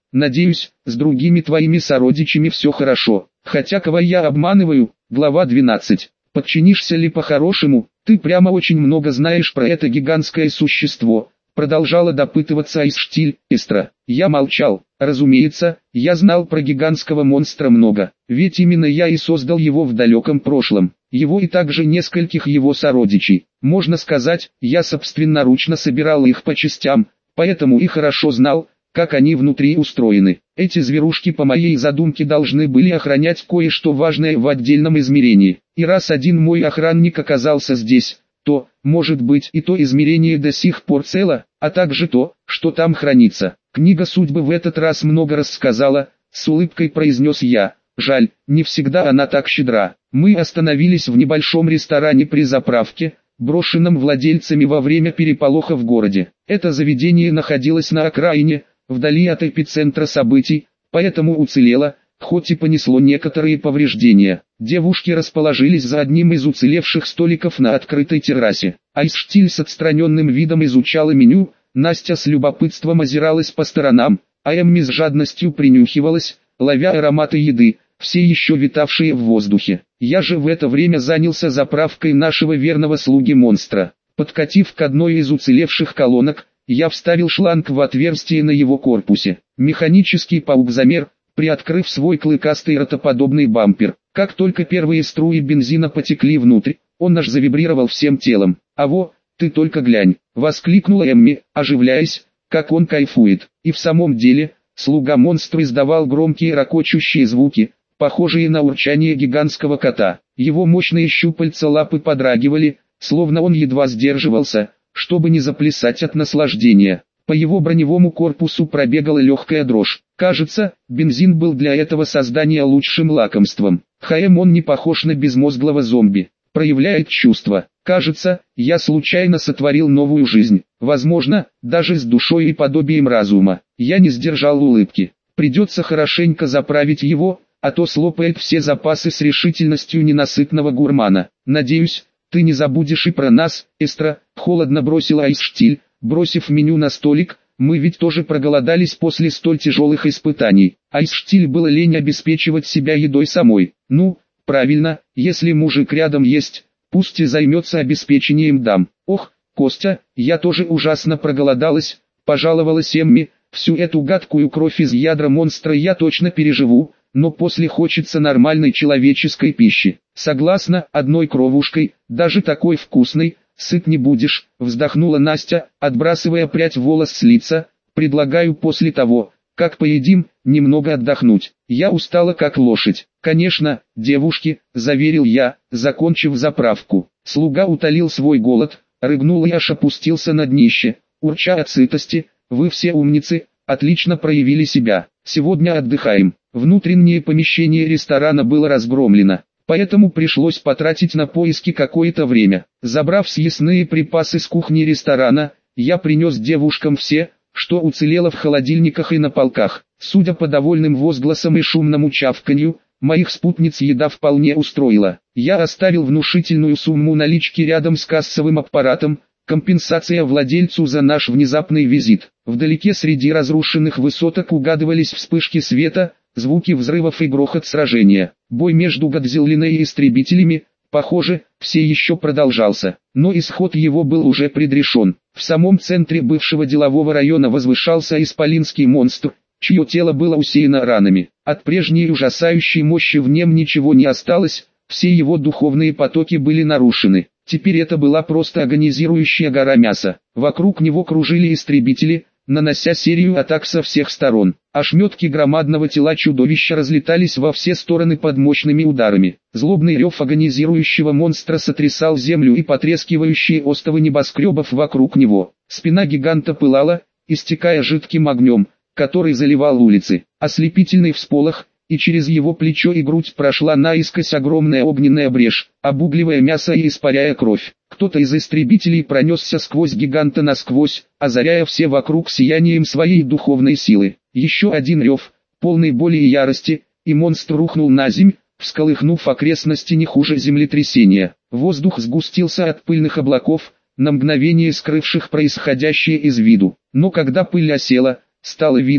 Надеюсь, с другими твоими сородичами все хорошо. Хотя кого я обманываю? Глава 12. Подчинишься ли по-хорошему? Ты прямо очень много знаешь про это гигантское существо. Продолжала допытываться Айсштиль, Эстра. Я молчал. Разумеется, я знал про гигантского монстра много, ведь именно я и создал его в далеком прошлом. Его и также нескольких его сородичей. Можно сказать, я собственноручно собирал их по частям, поэтому и хорошо знал, как они внутри устроены. Эти зверушки по моей задумке должны были охранять кое-что важное в отдельном измерении. И раз один мой охранник оказался здесь, то, может быть, и то измерение до сих пор цело, а также то, что там хранится. Книга судьбы в этот раз много рассказала, с улыбкой произнес я. Жаль, не всегда она так щедра. Мы остановились в небольшом ресторане при заправке, брошенном владельцами во время переполоха в городе. Это заведение находилось на окраине, вдали от эпицентра событий, поэтому уцелело, хоть и понесло некоторые повреждения. Девушки расположились за одним из уцелевших столиков на открытой террасе. Айсштиль с отстраненным видом изучала меню, Настя с любопытством озиралась по сторонам, а Эмми с жадностью принюхивалась, ловя ароматы еды, все еще витавшие в воздухе. Я же в это время занялся заправкой нашего верного слуги-монстра. Подкатив к одной из уцелевших колонок, я вставил шланг в отверстие на его корпусе. Механический паук-замер, приоткрыв свой клыкастый ротоподобный бампер. Как только первые струи бензина потекли внутрь, он аж завибрировал всем телом. «Аво, ты только глянь!» — воскликнула Эмми, оживляясь, как он кайфует. И в самом деле, слуга-монстр издавал громкие ракочущие звуки, похожие на урчание гигантского кота. Его мощные щупальца лапы подрагивали, словно он едва сдерживался, чтобы не заплясать от наслаждения. По его броневому корпусу пробегала легкая дрожь. Кажется, бензин был для этого создания лучшим лакомством. Он не похож на безмозглого зомби. Проявляет чувства. Кажется, я случайно сотворил новую жизнь. Возможно, даже с душой и подобием разума. Я не сдержал улыбки. Придется хорошенько заправить его, а то слопает все запасы с решительностью ненасытного гурмана. Надеюсь, ты не забудешь и про нас, Эстра, холодно бросила Айсштиль, бросив меню на столик. Мы ведь тоже проголодались после столь тяжелых испытаний. Айсштиль было лень обеспечивать себя едой самой. Ну, правильно, если мужик рядом есть, пусть и займется обеспечением дам. Ох, Костя, я тоже ужасно проголодалась, пожаловалась Эмми, всю эту гадкую кровь из ядра монстра я точно переживу, но после хочется нормальной человеческой пищи. Согласна, одной кровушкой, даже такой вкусной, сыт не будешь, вздохнула Настя, отбрасывая прядь волос с лица. Предлагаю после того, как поедим, немного отдохнуть. Я устала как лошадь. Конечно, девушки, заверил я, закончив заправку. Слуга утолил свой голод, рыгнул и аж опустился на днище, урча от сытости. Вы все умницы, отлично проявили себя. Сегодня отдыхаем. Внутреннее помещение ресторана было разгромлено, поэтому пришлось потратить на поиски какое-то время. Забрав съестные припасы с кухни ресторана, я принес девушкам все, что уцелело в холодильниках и на полках. Судя по довольным возгласам и шумному чавканью, моих спутниц еда вполне устроила. Я оставил внушительную сумму налички рядом с кассовым аппаратом, компенсация владельцу за наш внезапный визит. Вдалеке среди разрушенных высоток угадывались вспышки света, звуки взрывов и грохот сражения. Бой между Годзиллиной и истребителями, похоже, все еще продолжался, но исход его был уже предрешен. В самом центре бывшего делового района возвышался исполинский монстр, чье тело было усеяно ранами. От прежней ужасающей мощи в нем ничего не осталось, все его духовные потоки были нарушены. Теперь это была просто агонизирующая гора мяса. Вокруг него кружили истребители, нанося серию атак со всех сторон. Ошметки громадного тела чудовища разлетались во все стороны под мощными ударами. Злобный рев агонизирующего монстра сотрясал землю и потрескивающие остовы небоскребов вокруг него. Спина гиганта пылала, истекая жидким огнем, который заливал улицы. Ослепительный всполох, и через его плечо и грудь прошла наискось огромная огненная брешь, обугливая мясо и испаряя кровь. Кто-то из истребителей пронесся сквозь гиганта насквозь, озаряя все вокруг сиянием своей духовной силы. Еще один рев, полный боли и ярости, и монстр рухнул на земь, всколыхнув окрестности не хуже землетрясения. Воздух сгустился от пыльных облаков, на мгновение скрывших происходящее из виду. Но когда пыль осела, стало видно,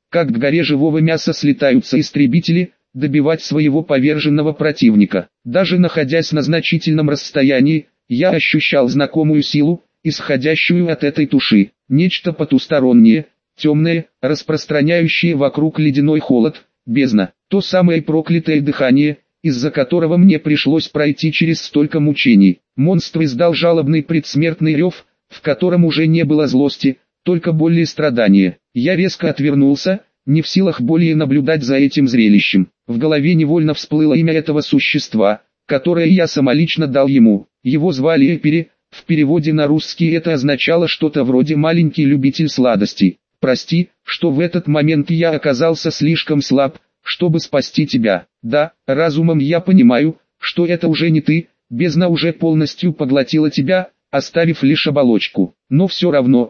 как к горе живого мяса слетаются истребители, добивать своего поверженного противника. Даже находясь на значительном расстоянии, я ощущал знакомую силу, исходящую от этой туши. Нечто потустороннее, темное, распространяющее вокруг ледяной холод, бездна. То самое проклятое дыхание, из-за которого мне пришлось пройти через столько мучений. Монстр издал жалобный предсмертный рев, в котором уже не было злости, только боль и страдания. Я резко отвернулся, не в силах более наблюдать за этим зрелищем. В голове невольно всплыло имя этого существа, которое я самолично дал ему. Его звали Эпери, в переводе на русский это означало что-то вроде «маленький любитель сладостей». Прости, что в этот момент я оказался слишком слаб, чтобы спасти тебя. Да, разумом я понимаю, что это уже не ты, бездна уже полностью поглотила тебя, оставив лишь оболочку. Но все равно,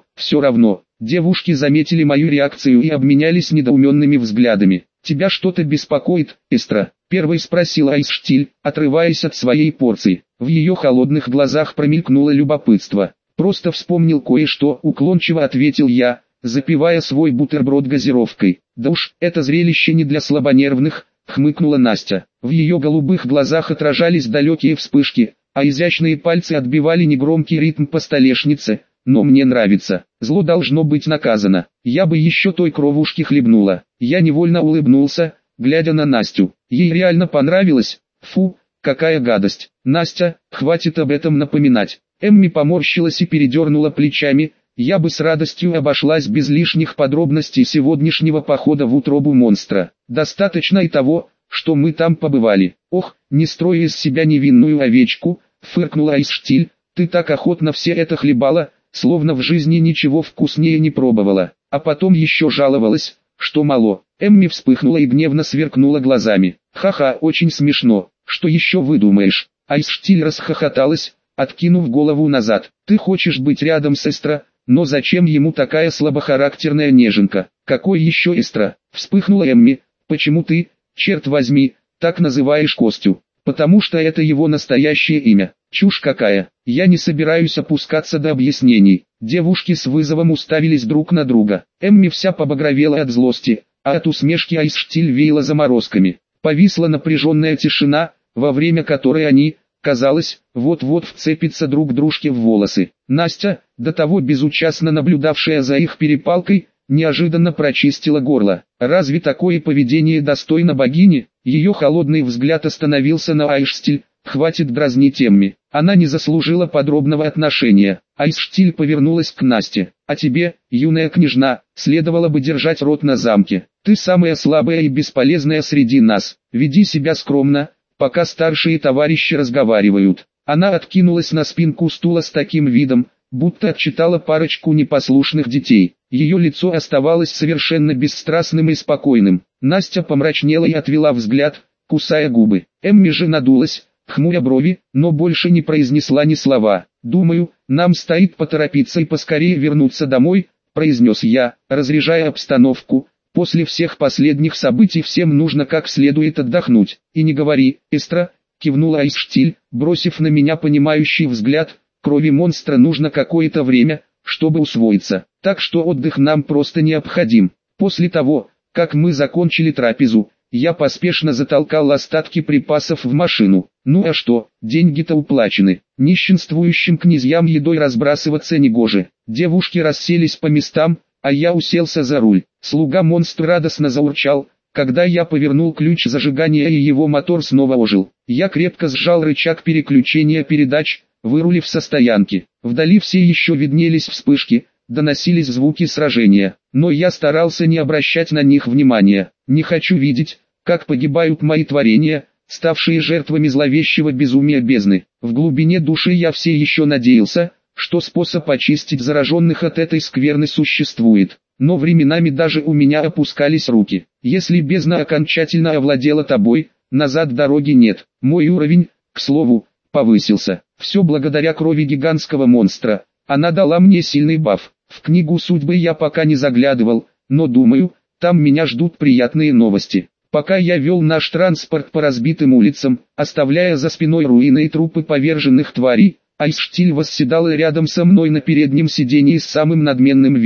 девушки заметили мою реакцию и обменялись недоуменными взглядами. «Тебя что-то беспокоит, Эстра?» — первой спросила Айсштиль, отрываясь от своей порции. В ее холодных глазах промелькнуло любопытство. «Просто вспомнил кое-что», — уклончиво ответил я, запивая свой бутерброд газировкой. «Да уж, это зрелище не для слабонервных», — хмыкнула Настя. В ее голубых глазах отражались далекие вспышки, а изящные пальцы отбивали негромкий ритм по столешнице. «Но мне нравится. Зло должно быть наказано. Я бы еще той кровушки хлебнула». Я невольно улыбнулся, глядя на Настю. Ей реально понравилось. Фу, какая гадость. «Настя, хватит об этом напоминать». Эмми поморщилась и передернула плечами. Я бы с радостью обошлась без лишних подробностей сегодняшнего похода в утробу монстра. Достаточно и того, что мы там побывали. «Ох, не строй из себя невинную овечку», — фыркнула Айсштиль. «Ты так охотно все это хлебала, словно в жизни ничего вкуснее не пробовала, а потом еще жаловалась, что мало». Эмми вспыхнула и гневно сверкнула глазами. «Ха-ха, очень смешно, что еще выдумаешь?» Айсштиль расхохоталась, откинув голову назад. «Ты хочешь быть рядом с Эстра, но зачем ему такая слабохарактерная неженка?» «Какой еще Эстра?» — вспыхнула Эмми. «Почему ты, черт возьми, так называешь Костю?» «Потому что это его настоящее имя». «Чушь какая, я не собираюсь опускаться до объяснений». Девушки с вызовом уставились друг на друга. Эмми вся побагровела от злости, а от усмешки Айсштиль веяла заморозками. Повисла напряженная тишина, во время которой они, казалось, вот-вот вцепятся друг дружке в волосы. Настя, до того безучастно наблюдавшая за их перепалкой, неожиданно прочистила горло. «Разве такое поведение достойно богини?» Ее холодный взгляд остановился на Айсштиль. «Хватит дразнить Эмми, она не заслужила подробного отношения». Айсштиль повернулась к Насте. «А тебе, юная княжна, следовало бы держать рот на замке. Ты самая слабая и бесполезная среди нас. Веди себя скромно, пока старшие товарищи разговаривают». Она откинулась на спинку стула с таким видом, будто отчитала парочку непослушных детей. Ее лицо оставалось совершенно бесстрастным и спокойным. Настя помрачнела и отвела взгляд, кусая губы. Эмми же надулась, хмуря брови, но больше не произнесла ни слова. «Думаю, нам стоит поторопиться и поскорее вернуться домой», — произнес я, разряжая обстановку. «После всех последних событий всем нужно как следует отдохнуть». «И не говори, Эстра», — кивнула Айсштиль, бросив на меня понимающий взгляд. «Крови монстра нужно какое-то время, чтобы усвоиться, так что отдых нам просто необходим». После того, как мы закончили трапезу, я поспешно затолкал остатки припасов в машину. Ну а что, деньги-то уплачены. Нищенствующим князьям едой разбрасываться негоже. Девушки расселись по местам, а я уселся за руль. Слуга-монстр радостно заурчал, когда я повернул ключ зажигания, и его мотор снова ожил. Я крепко сжал рычаг переключения передач, вырулив со стоянки. Вдали все еще виднелись вспышки, доносились звуки сражения, но я старался не обращать на них внимания. Не хочу видеть, как погибают мои творения, ставшие жертвами зловещего безумия бездны. В глубине души я все еще надеялся, что способ очистить зараженных от этой скверны существует. Но временами даже у меня опускались руки. Если бездна окончательно овладела тобой, назад дороги нет. Мой уровень, к слову, повысился. Все благодаря крови гигантского монстра. Она дала мне сильный баф. В книгу судьбы я пока не заглядывал, но думаю, там меня ждут приятные новости. Пока я вел наш транспорт по разбитым улицам, оставляя за спиной руины и трупы поверженных тварей, Айсштиль восседала рядом со мной на переднем сидении с самым надменным видом.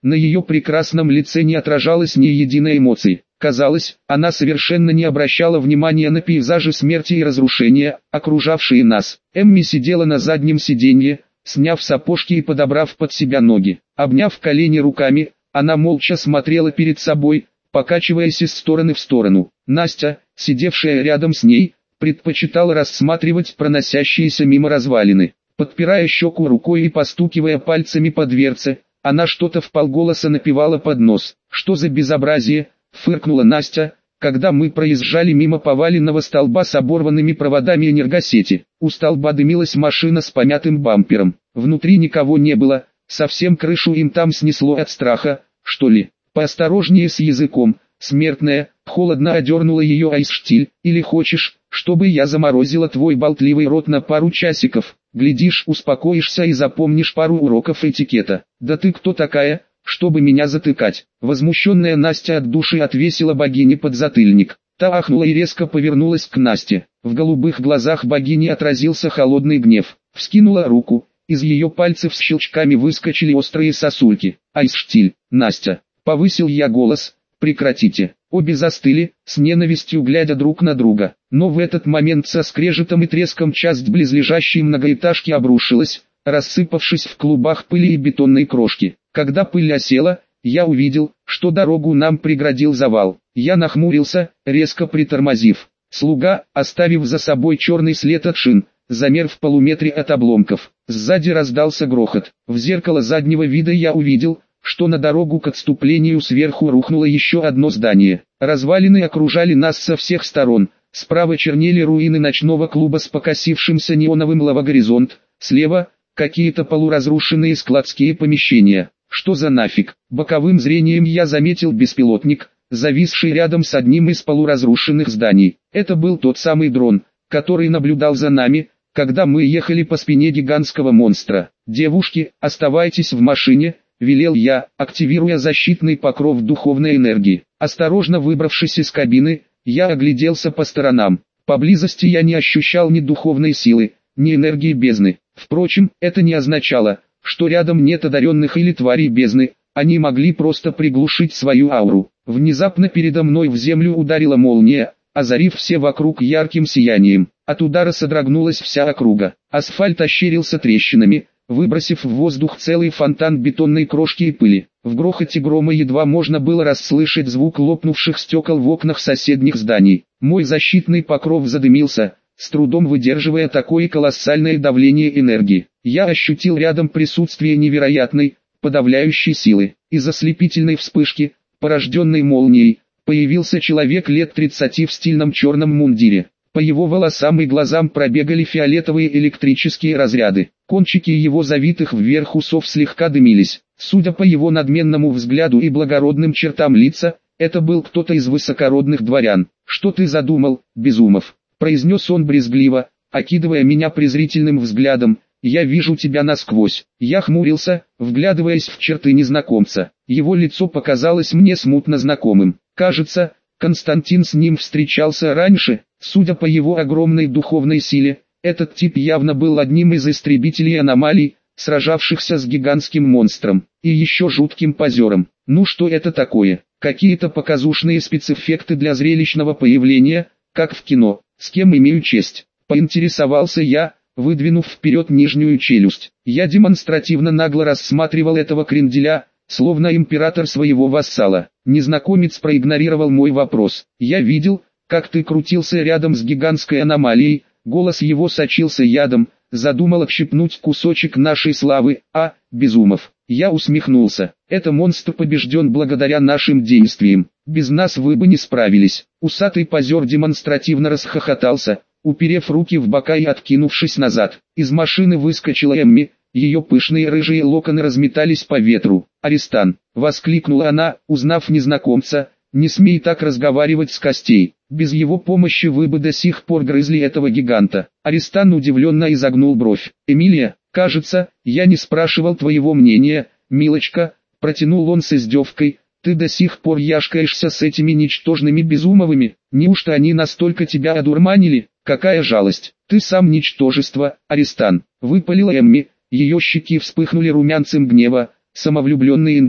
На ее прекрасном лице не отражалось ни единой эмоции. Казалось, она совершенно не обращала внимания на пейзажи смерти и разрушения, окружавшие нас. Эмми сидела на заднем сиденье, сняв сапожки и подобрав под себя ноги. Обняв колени руками, она молча смотрела перед собой, покачиваясь из стороны в сторону. Настя, сидевшая рядом с ней, предпочитала рассматривать проносящиеся мимо развалины. Подпирая щеку рукой и постукивая пальцами по дверце, она что-то вполголоса напевала под нос. «Что за безобразие?» — фыркнула Настя, когда мы проезжали мимо поваленного столба с оборванными проводами энергосети. У столба дымилась машина с помятым бампером. Внутри никого не было, совсем крышу им там снесло от страха, что ли. «Поосторожнее с языком, смертная», — холодно одернула ее Айсштиль. «Или хочешь, чтобы я заморозила твой болтливый рот на пару часиков? Глядишь, успокоишься и запомнишь пару уроков этикета». «Да ты кто такая, чтобы меня затыкать?» Возмущенная Настя от души отвесила богине подзатыльник. Та ахнула и резко повернулась к Насте. В голубых глазах богини отразился холодный гнев. Вскинула руку, из ее пальцев с щелчками выскочили острые сосульки. «Айсштиль, Настя!» — повысил я голос. «Прекратите!» Обе застыли, с ненавистью глядя друг на друга. Но в этот момент со скрежетом и треском часть близлежащей многоэтажки обрушилась, рассыпавшись в клубах пыли и бетонной крошки. Когда пыль осела, я увидел, что дорогу нам преградил завал. Я нахмурился, резко притормозив. Слуга, оставив за собой черный след от шин, замер в полуметре от обломков. Сзади раздался грохот. В зеркало заднего вида я увидел, что на дорогу к отступлению сверху рухнуло еще одно здание. Развалины окружали нас со всех сторон. Справа чернели руины ночного клуба с покосившимся неоновым лавогоризонт. Слева — какие-то полуразрушенные складские помещения. Что за нафиг? Боковым зрением я заметил беспилотник, зависший рядом с одним из полуразрушенных зданий. Это был тот самый дрон, который наблюдал за нами, когда мы ехали по спине гигантского монстра. «Девушки, оставайтесь в машине», — велел я, активируя защитный покров духовной энергии. Осторожно выбравшись из кабины, я огляделся по сторонам. Поблизости я не ощущал ни духовной силы, ни энергии бездны. Впрочем, это не означало, что рядом нет одаренных или тварей бездны, они могли просто приглушить свою ауру. Внезапно передо мной в землю ударила молния, озарив все вокруг ярким сиянием. От удара содрогнулась вся округа. Асфальт ощерился трещинами, выбросив в воздух целый фонтан бетонной крошки и пыли. В грохоте грома едва можно было расслышать звук лопнувших стекол в окнах соседних зданий. Мой защитный покров задымился, с трудом выдерживая такое колоссальное давление энергии. Я ощутил рядом присутствие невероятной, подавляющей силы. Из ослепительной вспышки, порожденной молнией, появился человек лет 30 в стильном черном мундире. По его волосам и глазам пробегали фиолетовые электрические разряды. Кончики его завитых вверх усов слегка дымились. Судя по его надменному взгляду и благородным чертам лица, это был кто-то из высокородных дворян. «Что ты задумал, Безумов?» — произнес он брезгливо, окидывая меня презрительным взглядом. «Я вижу тебя насквозь». Я хмурился, вглядываясь в черты незнакомца. Его лицо показалось мне смутно знакомым. Кажется, Константин с ним встречался раньше. Судя по его огромной духовной силе, этот тип явно был одним из истребителей аномалий, сражавшихся с гигантским монстром, и еще жутким позером. Ну что это такое? Какие-то показушные спецэффекты для зрелищного появления, как в кино. С кем имею честь? Поинтересовался я, выдвинув вперед нижнюю челюсть. Я демонстративно нагло рассматривал этого кренделя, словно император своего вассала. Незнакомец проигнорировал мой вопрос. «Я видел, как ты крутился рядом с гигантской аномалией», голос его сочился ядом, «задумал отщипнуть кусочек нашей славы, а, Безумов». Я усмехнулся. «Это монстр побежден благодаря нашим действиям. Без нас вы бы не справились». Усатый позер демонстративно расхохотался, уперев руки в бока и откинувшись назад. Из машины выскочила Эмми. Ее пышные рыжие локоны разметались по ветру. «Аристан!» — воскликнула она, узнав незнакомца. «Не смей так разговаривать с Костей. Без его помощи вы бы до сих пор грызли этого гиганта». Аристан удивленно изогнул бровь. «Эмилия, кажется, я не спрашивал твоего мнения, милочка», — протянул он с издевкой. «Ты до сих пор яшкаешься с этими ничтожными Безумовыми? Неужто они настолько тебя одурманили? Какая жалость! Ты сам ничтожество, Аристан!» — выпалила Эмми. Ее щеки вспыхнули румянцем гнева. «Самовлюбленный индюк»,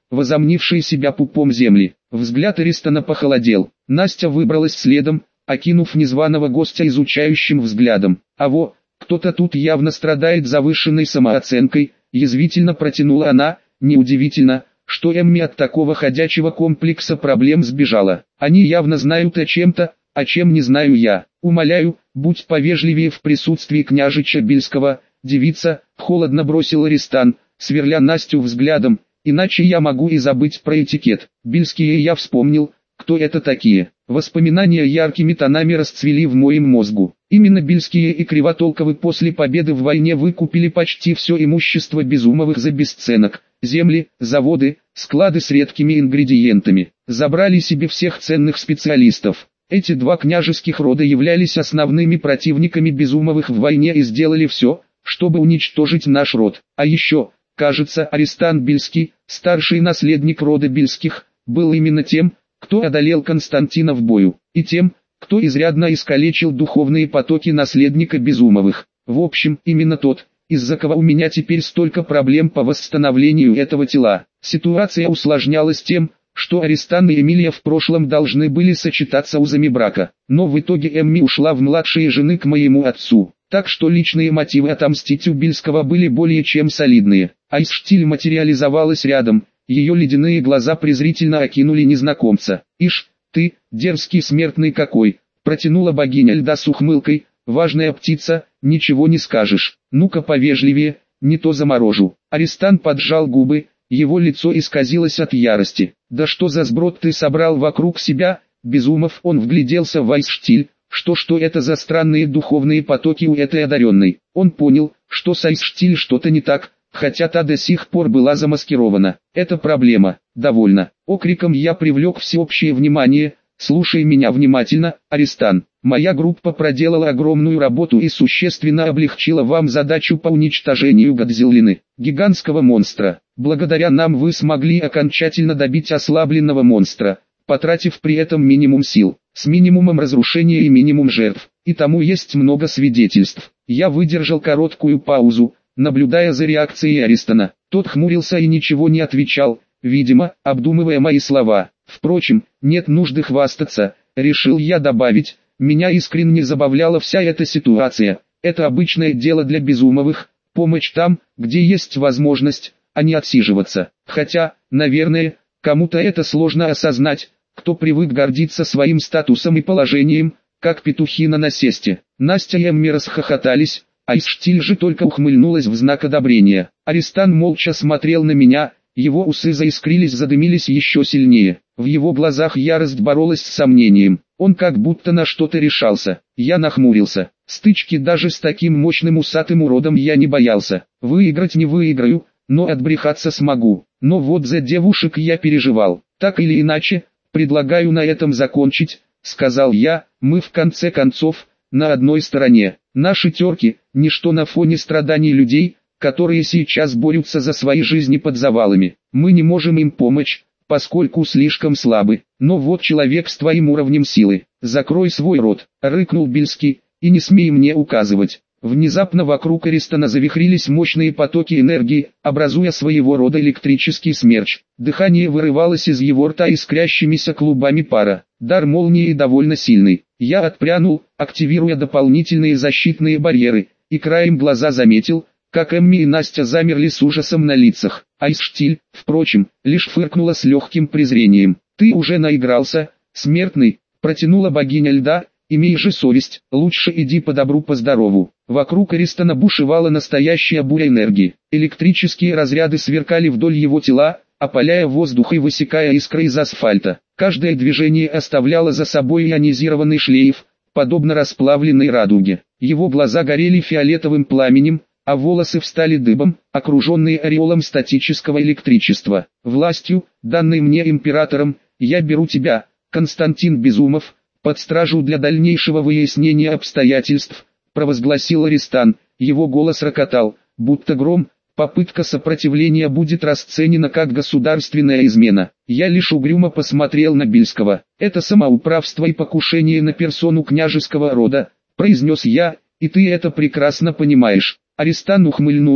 возомнившей себя пупом земли. Взгляд Аристана похолодел. Настя выбралась следом, окинув незваного гостя изучающим взглядом. Кто-то тут явно страдает завышенной самооценкой, язвительно протянула она. Неудивительно, что Эмми от такого ходячего комплекса проблем сбежала. Они явно знают о чем-то, о чем не знаю я. Умоляю, будь повежливее в присутствии княжича Бельского, девица, холодно бросил Аристан, сверля Настю взглядом, иначе я могу и забыть про этикет. Бельские я вспомнил, кто это такие. Воспоминания яркими тонами расцвели в моем мозгу. Именно Бельские и Кривотолковы после победы в войне выкупили почти все имущество Безумовых за бесценок. Земли, заводы, склады с редкими ингредиентами. Забрали себе всех ценных специалистов. Эти два княжеских рода являлись основными противниками Безумовых в войне и сделали все, чтобы уничтожить наш род. А еще, кажется, Аристан Бельский, старший наследник рода Бельских, был именно тем, кто одолел Константина в бою, и тем, кто изрядно искалечил духовные потоки наследника Безумовых. В общем, именно тот, из-за кого у меня теперь столько проблем по восстановлению этого тела. Ситуация усложнялась тем, что Аристан и Эмилия в прошлом должны были сочетаться узами брака, но в итоге Эмми ушла в младшие жены к моему отцу, так что личные мотивы отомстить у Бельского были более чем солидные. Айсштиль материализовалась рядом, ее ледяные глаза презрительно окинули незнакомца. «Ишь, ты, дерзкий смертный какой!» — протянула богиня льда с ухмылкой. «Важная птица, ничего не скажешь. Ну-ка повежливее, не то заморожу». Аристан поджал губы, его лицо исказилось от ярости. «Да что за сброд ты собрал вокруг себя?» Безумов, он вгляделся в Айсштиль. Что это за странные духовные потоки у этой одаренной? Он понял, что с Айсштиль что-то не так, хотя та до сих пор была замаскирована. Это проблема. Довольно. Окриком я привлек всеобщее внимание. «Слушай меня внимательно, Аристан. Моя группа проделала огромную работу и существенно облегчила вам задачу по уничтожению Годзиллины, гигантского монстра. Благодаря нам вы смогли окончательно добить ослабленного монстра, потратив при этом минимум сил, с минимумом разрушения и минимум жертв. И тому есть много свидетельств». Я выдержал короткую паузу, наблюдая за реакцией Аристана. Тот хмурился и ничего не отвечал, видимо, обдумывая мои слова. Впрочем, нет нужды хвастаться, решил я добавить. Меня искренне забавляла вся эта ситуация. Это обычное дело для Безумовых, помощь там, где есть возможность, а не отсиживаться. Хотя, наверное, кому-то это сложно осознать, кто привык гордиться своим статусом и положением, как петухи на насесте. Настя и Эмми расхохотались, Айсштиль же только ухмыльнулась в знак одобрения. Аристан молча смотрел на меня, его усы заискрились, задымились еще сильнее. В его глазах ярость боролась с сомнением. Он как будто на что-то решался. Я нахмурился. Стычки даже с таким мощным усатым уродом я не боялся. Выиграть не выиграю, но отбрехаться смогу. Но вот за девушек я переживал. Так или иначе, предлагаю на этом закончить, сказал я. Мы в конце концов на одной стороне. Наши терки – ничто на фоне страданий людей, которые сейчас борются за свои жизни под завалами. Мы не можем им помочь, поскольку слишком слабы. Но вот человек с твоим уровнем силы. Закрой свой рот, рыкнул Бельский, и не смей мне указывать. Внезапно вокруг Аристана завихрились мощные потоки энергии, образуя своего рода электрический смерч. Дыхание вырывалось из его рта искрящимися клубами пара. Дар молнии довольно сильный. Я отпрянул, активируя дополнительные защитные барьеры, и краем глаза заметил, как Эмми и Настя замерли с ужасом на лицах. Айсштиль, впрочем, лишь фыркнула с легким презрением. «Ты уже наигрался, смертный», — протянула богиня льда, — «имей же совесть, лучше иди по добру по здорову». Вокруг Аристана бушевала настоящая буря энергии. Электрические разряды сверкали вдоль его тела, опаляя воздух и высекая искры из асфальта. Каждое движение оставляло за собой ионизированный шлейф, подобно расплавленной радуге. Его глаза горели фиолетовым пламенем, а волосы встали дыбом, окруженные ореолом статического электричества. «Властью, данной мне императором, я беру тебя, Константин Безумов, под стражу для дальнейшего выяснения обстоятельств», провозгласил Аристан. Его голос рокотал, будто гром. Попытка сопротивления будет расценена как государственная измена. Я лишь угрюмо посмотрел на Бельского. «Это самоуправство и покушение на персону княжеского рода», произнес я, — «и ты это прекрасно понимаешь». Аристан ухмыльнулся,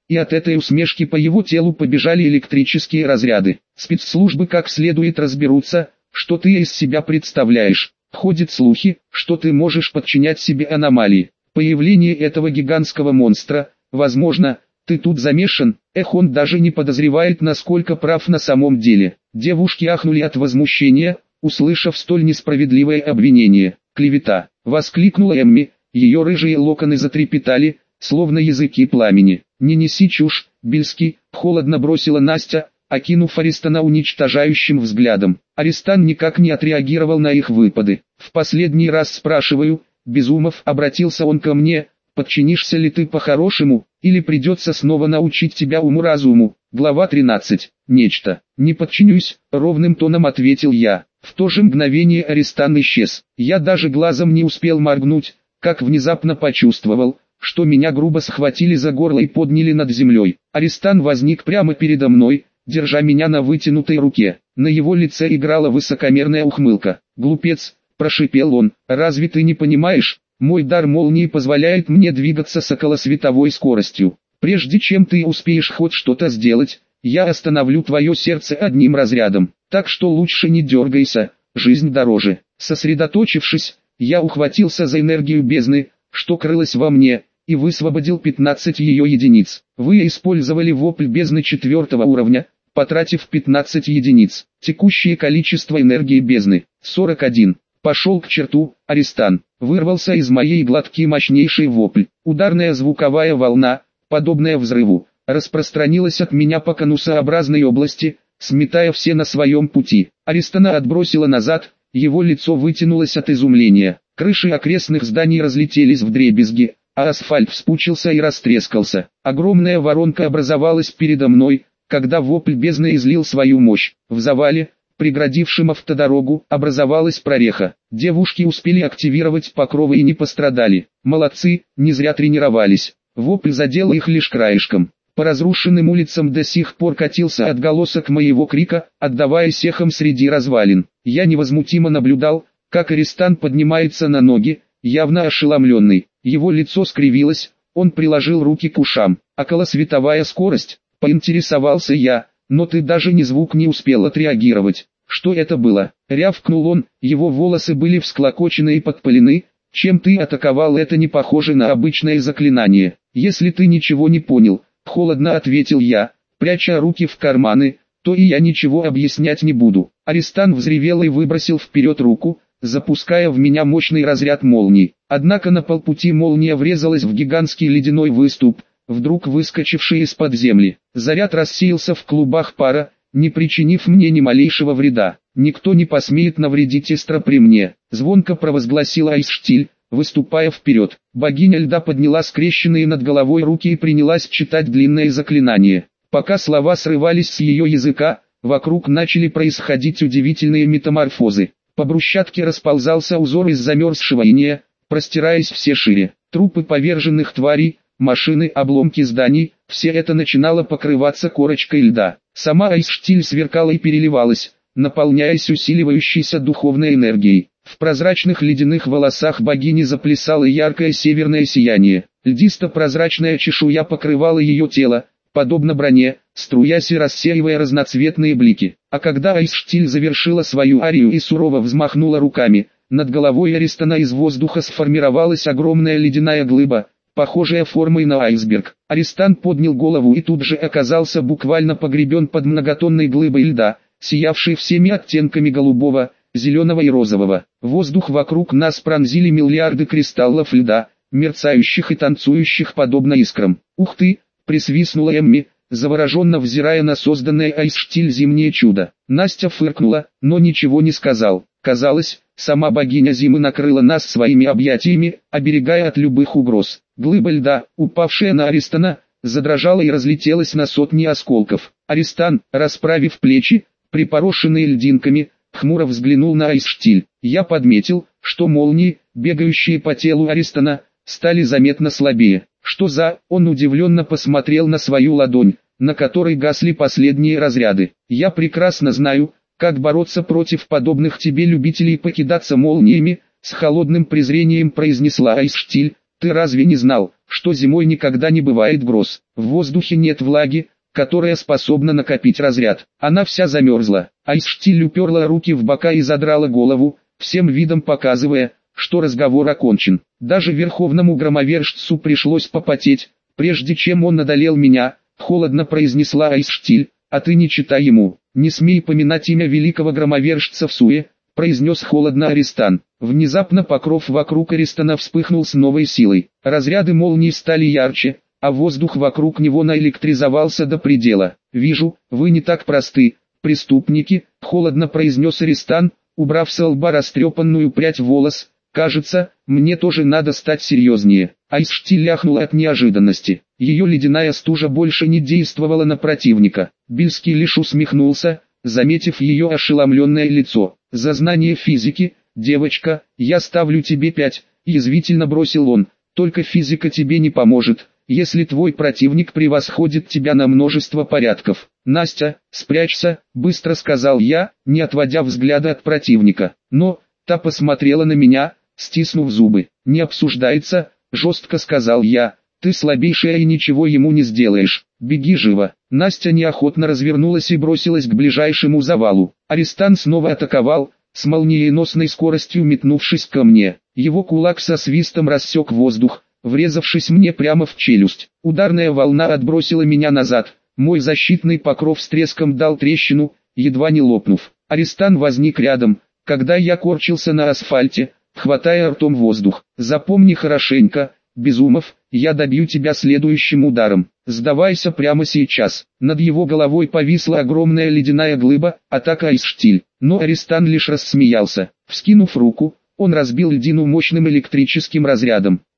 и от этой усмешки по его телу побежали электрические разряды. Спецслужбы как следует разберутся, что ты из себя представляешь. Ходят слухи, что ты можешь подчинять себе аномалии. Появление этого гигантского монстра, возможно, ты тут замешан. Он даже не подозревает, насколько прав на самом деле. Девушки ахнули от возмущения, услышав столь несправедливое обвинение. «Клевета!» — воскликнула Эмми, ее рыжие локоны затрепетали, словно языки пламени. «Не неси чушь, Бельский!» — холодно бросила Настя, окинув Аристана уничтожающим взглядом. Аристан никак не отреагировал на их выпады. «В последний раз спрашиваю», — Безумов обратился он ко мне, «подчинишься ли ты по-хорошему, или придется снова научить тебя уму-разуму?» Глава 13. «Нечто. Не подчинюсь», — ровным тоном ответил я. В то же мгновение Аристан исчез. Я даже глазом не успел моргнуть, как внезапно почувствовал, что меня грубо схватили за горло и подняли над землей. Аристан возник прямо передо мной, держа меня на вытянутой руке. На его лице играла высокомерная ухмылка. «Глупец», — прошипел он, — «разве ты не понимаешь? Мой дар молнии позволяет мне двигаться с околосветовой скоростью. Прежде чем ты успеешь хоть что-то сделать, я остановлю твое сердце одним разрядом. Так что лучше не дергайся, жизнь дороже». Сосредоточившись, я ухватился за энергию бездны, что крылась во мне, и высвободил 15 ее единиц. Вы использовали вопль бездны 4 уровня, потратив 15 единиц. Текущее количество энергии бездны — 41. Пошел к черту, Аристан. Вырвался из моей глотки мощнейший вопль. Ударная звуковая волна, подобная взрыву, распространилась от меня по конусообразной области, сметая все на своем пути. Аристана отбросило назад, его лицо вытянулось от изумления. Крыши окрестных зданий разлетелись вдребезги, а асфальт вспучился и растрескался. Огромная воронка образовалась передо мной, когда вопль бездны излил свою мощь. В завале, преградившем автодорогу, образовалась прореха. Девушки успели активировать покровы и не пострадали. Молодцы, не зря тренировались. Вопль задел их лишь краешком. По разрушенным улицам до сих пор катился отголосок моего крика, отдаваясь эхом среди развалин. Я невозмутимо наблюдал, как Аристан поднимается на ноги, явно ошеломленный. Его лицо скривилось, он приложил руки к ушам. «Околосветовая скорость?» — поинтересовался я, но ты даже ни звук не успел отреагировать. «Что это было?» — рявкнул он, его волосы были всклокочены и подпалены. «Чем ты атаковал? Это не похоже на обычное заклинание. Если ты ничего не понял», — холодно ответил я, пряча руки в карманы, «то и я ничего объяснять не буду». Аристан взревел и выбросил вперед руку, запуская в меня мощный разряд молний. Однако на полпути молния врезалась в гигантский ледяной выступ, вдруг выскочивший из-под земли. Заряд рассеялся в клубах пара, не причинив мне ни малейшего вреда. «Никто не посмеет навредить Эстра при мне», — звонко провозгласила Айсштиль, выступая вперед. Богиня льда подняла скрещенные над головой руки и принялась читать длинное заклинание. Пока слова срывались с ее языка, вокруг начали происходить удивительные метаморфозы. По брусчатке расползался узор из замерзшего инея, простираясь все шире. Трупы поверженных тварей, машины, обломки зданий, все это начинало покрываться корочкой льда. Сама Айсштиль сверкала и переливалась, наполняясь усиливающейся духовной энергией. В прозрачных ледяных волосах богини заплясало яркое северное сияние. Льдисто-прозрачная чешуя покрывала ее тело, подобно броне, струясь и рассеивая разноцветные блики. А когда Айсштиль завершила свою арию и сурово взмахнула руками, над головой Аристана из воздуха сформировалась огромная ледяная глыба, похожая формой на айсберг. Аристан поднял голову и тут же оказался буквально погребен под многотонной глыбой льда, сиявшей всеми оттенками голубого, зеленого и розового. Воздух вокруг нас пронзили миллиарды кристаллов льда, мерцающих и танцующих подобно искрам. «Ух ты!» — присвистнула Эмми, завороженно взирая на созданное Айсштиль зимнее чудо. Настя фыркнула, но ничего не сказал. Казалось, сама богиня зимы накрыла нас своими объятиями, оберегая от любых угроз. Глыба льда, упавшая на Аристана, задрожала и разлетелась на сотни осколков. Аристан, расправив плечи, припорошенные льдинками, хмуро взглянул на Айсштиль. Я подметил, что молнии, бегающие по телу Аристана, стали заметно слабее. «Что за...» — он удивленно посмотрел на свою ладонь, на которой гасли последние разряды. «Я прекрасно знаю, как бороться против подобных тебе любителей покидаться молниями», — с холодным презрением произнесла Айсштиль. «Ты разве не знал, что зимой никогда не бывает гроз. В воздухе нет влаги, которая способна накопить разряд. Она вся замерзла. Айсштиль уперла руки в бока и задрала голову, всем видом показывая, что разговор окончен. Даже верховному громовержцу пришлось попотеть, прежде чем он одолел меня, холодно произнесла Айсштиль, а ты не читай ему. Не смей поминать имя великого громовержца в суе, произнес холодно Аристан. Внезапно покров вокруг Аристана вспыхнул с новой силой. Разряды молний стали ярче, а воздух вокруг него наэлектризовался до предела. «Вижу, вы не так просты, преступники», — холодно произнес Аристан, убрав с лба растрепанную прядь волос. «Кажется, мне тоже надо стать серьезнее». Айсштиль ляхнула от неожиданности. Ее ледяная стужа больше не действовала на противника. Бильский лишь усмехнулся, заметив ее ошеломленное лицо. «За знание физики, девочка, я ставлю тебе 5, язвительно бросил он. Только физика тебе не поможет, если твой противник превосходит тебя на множество порядков. Настя, спрячься, быстро сказал я, не отводя взгляда от противника. Но, та посмотрела на меня, стиснув зубы. «Не обсуждается», жестко сказал я, «ты слабейшая и ничего ему не сделаешь, беги живо». Настя неохотно развернулась и бросилась к ближайшему завалу. Аристан снова атаковал, с молниеносной скоростью метнувшись ко мне. Его кулак со свистом рассек воздух, врезавшись мне прямо в челюсть. Ударная волна отбросила меня назад, мой защитный покров с треском дал трещину, едва не лопнув. Аристан возник рядом, когда я корчился на асфальте, хватая ртом воздух. «Запомни хорошенько, Безумов, я добью тебя следующим ударом. Сдавайся прямо сейчас». Над его головой повисла огромная ледяная глыба, атака Айсштиль. Но Аристан лишь рассмеялся. Вскинув руку, он разбил льдину мощным электрическим разрядом.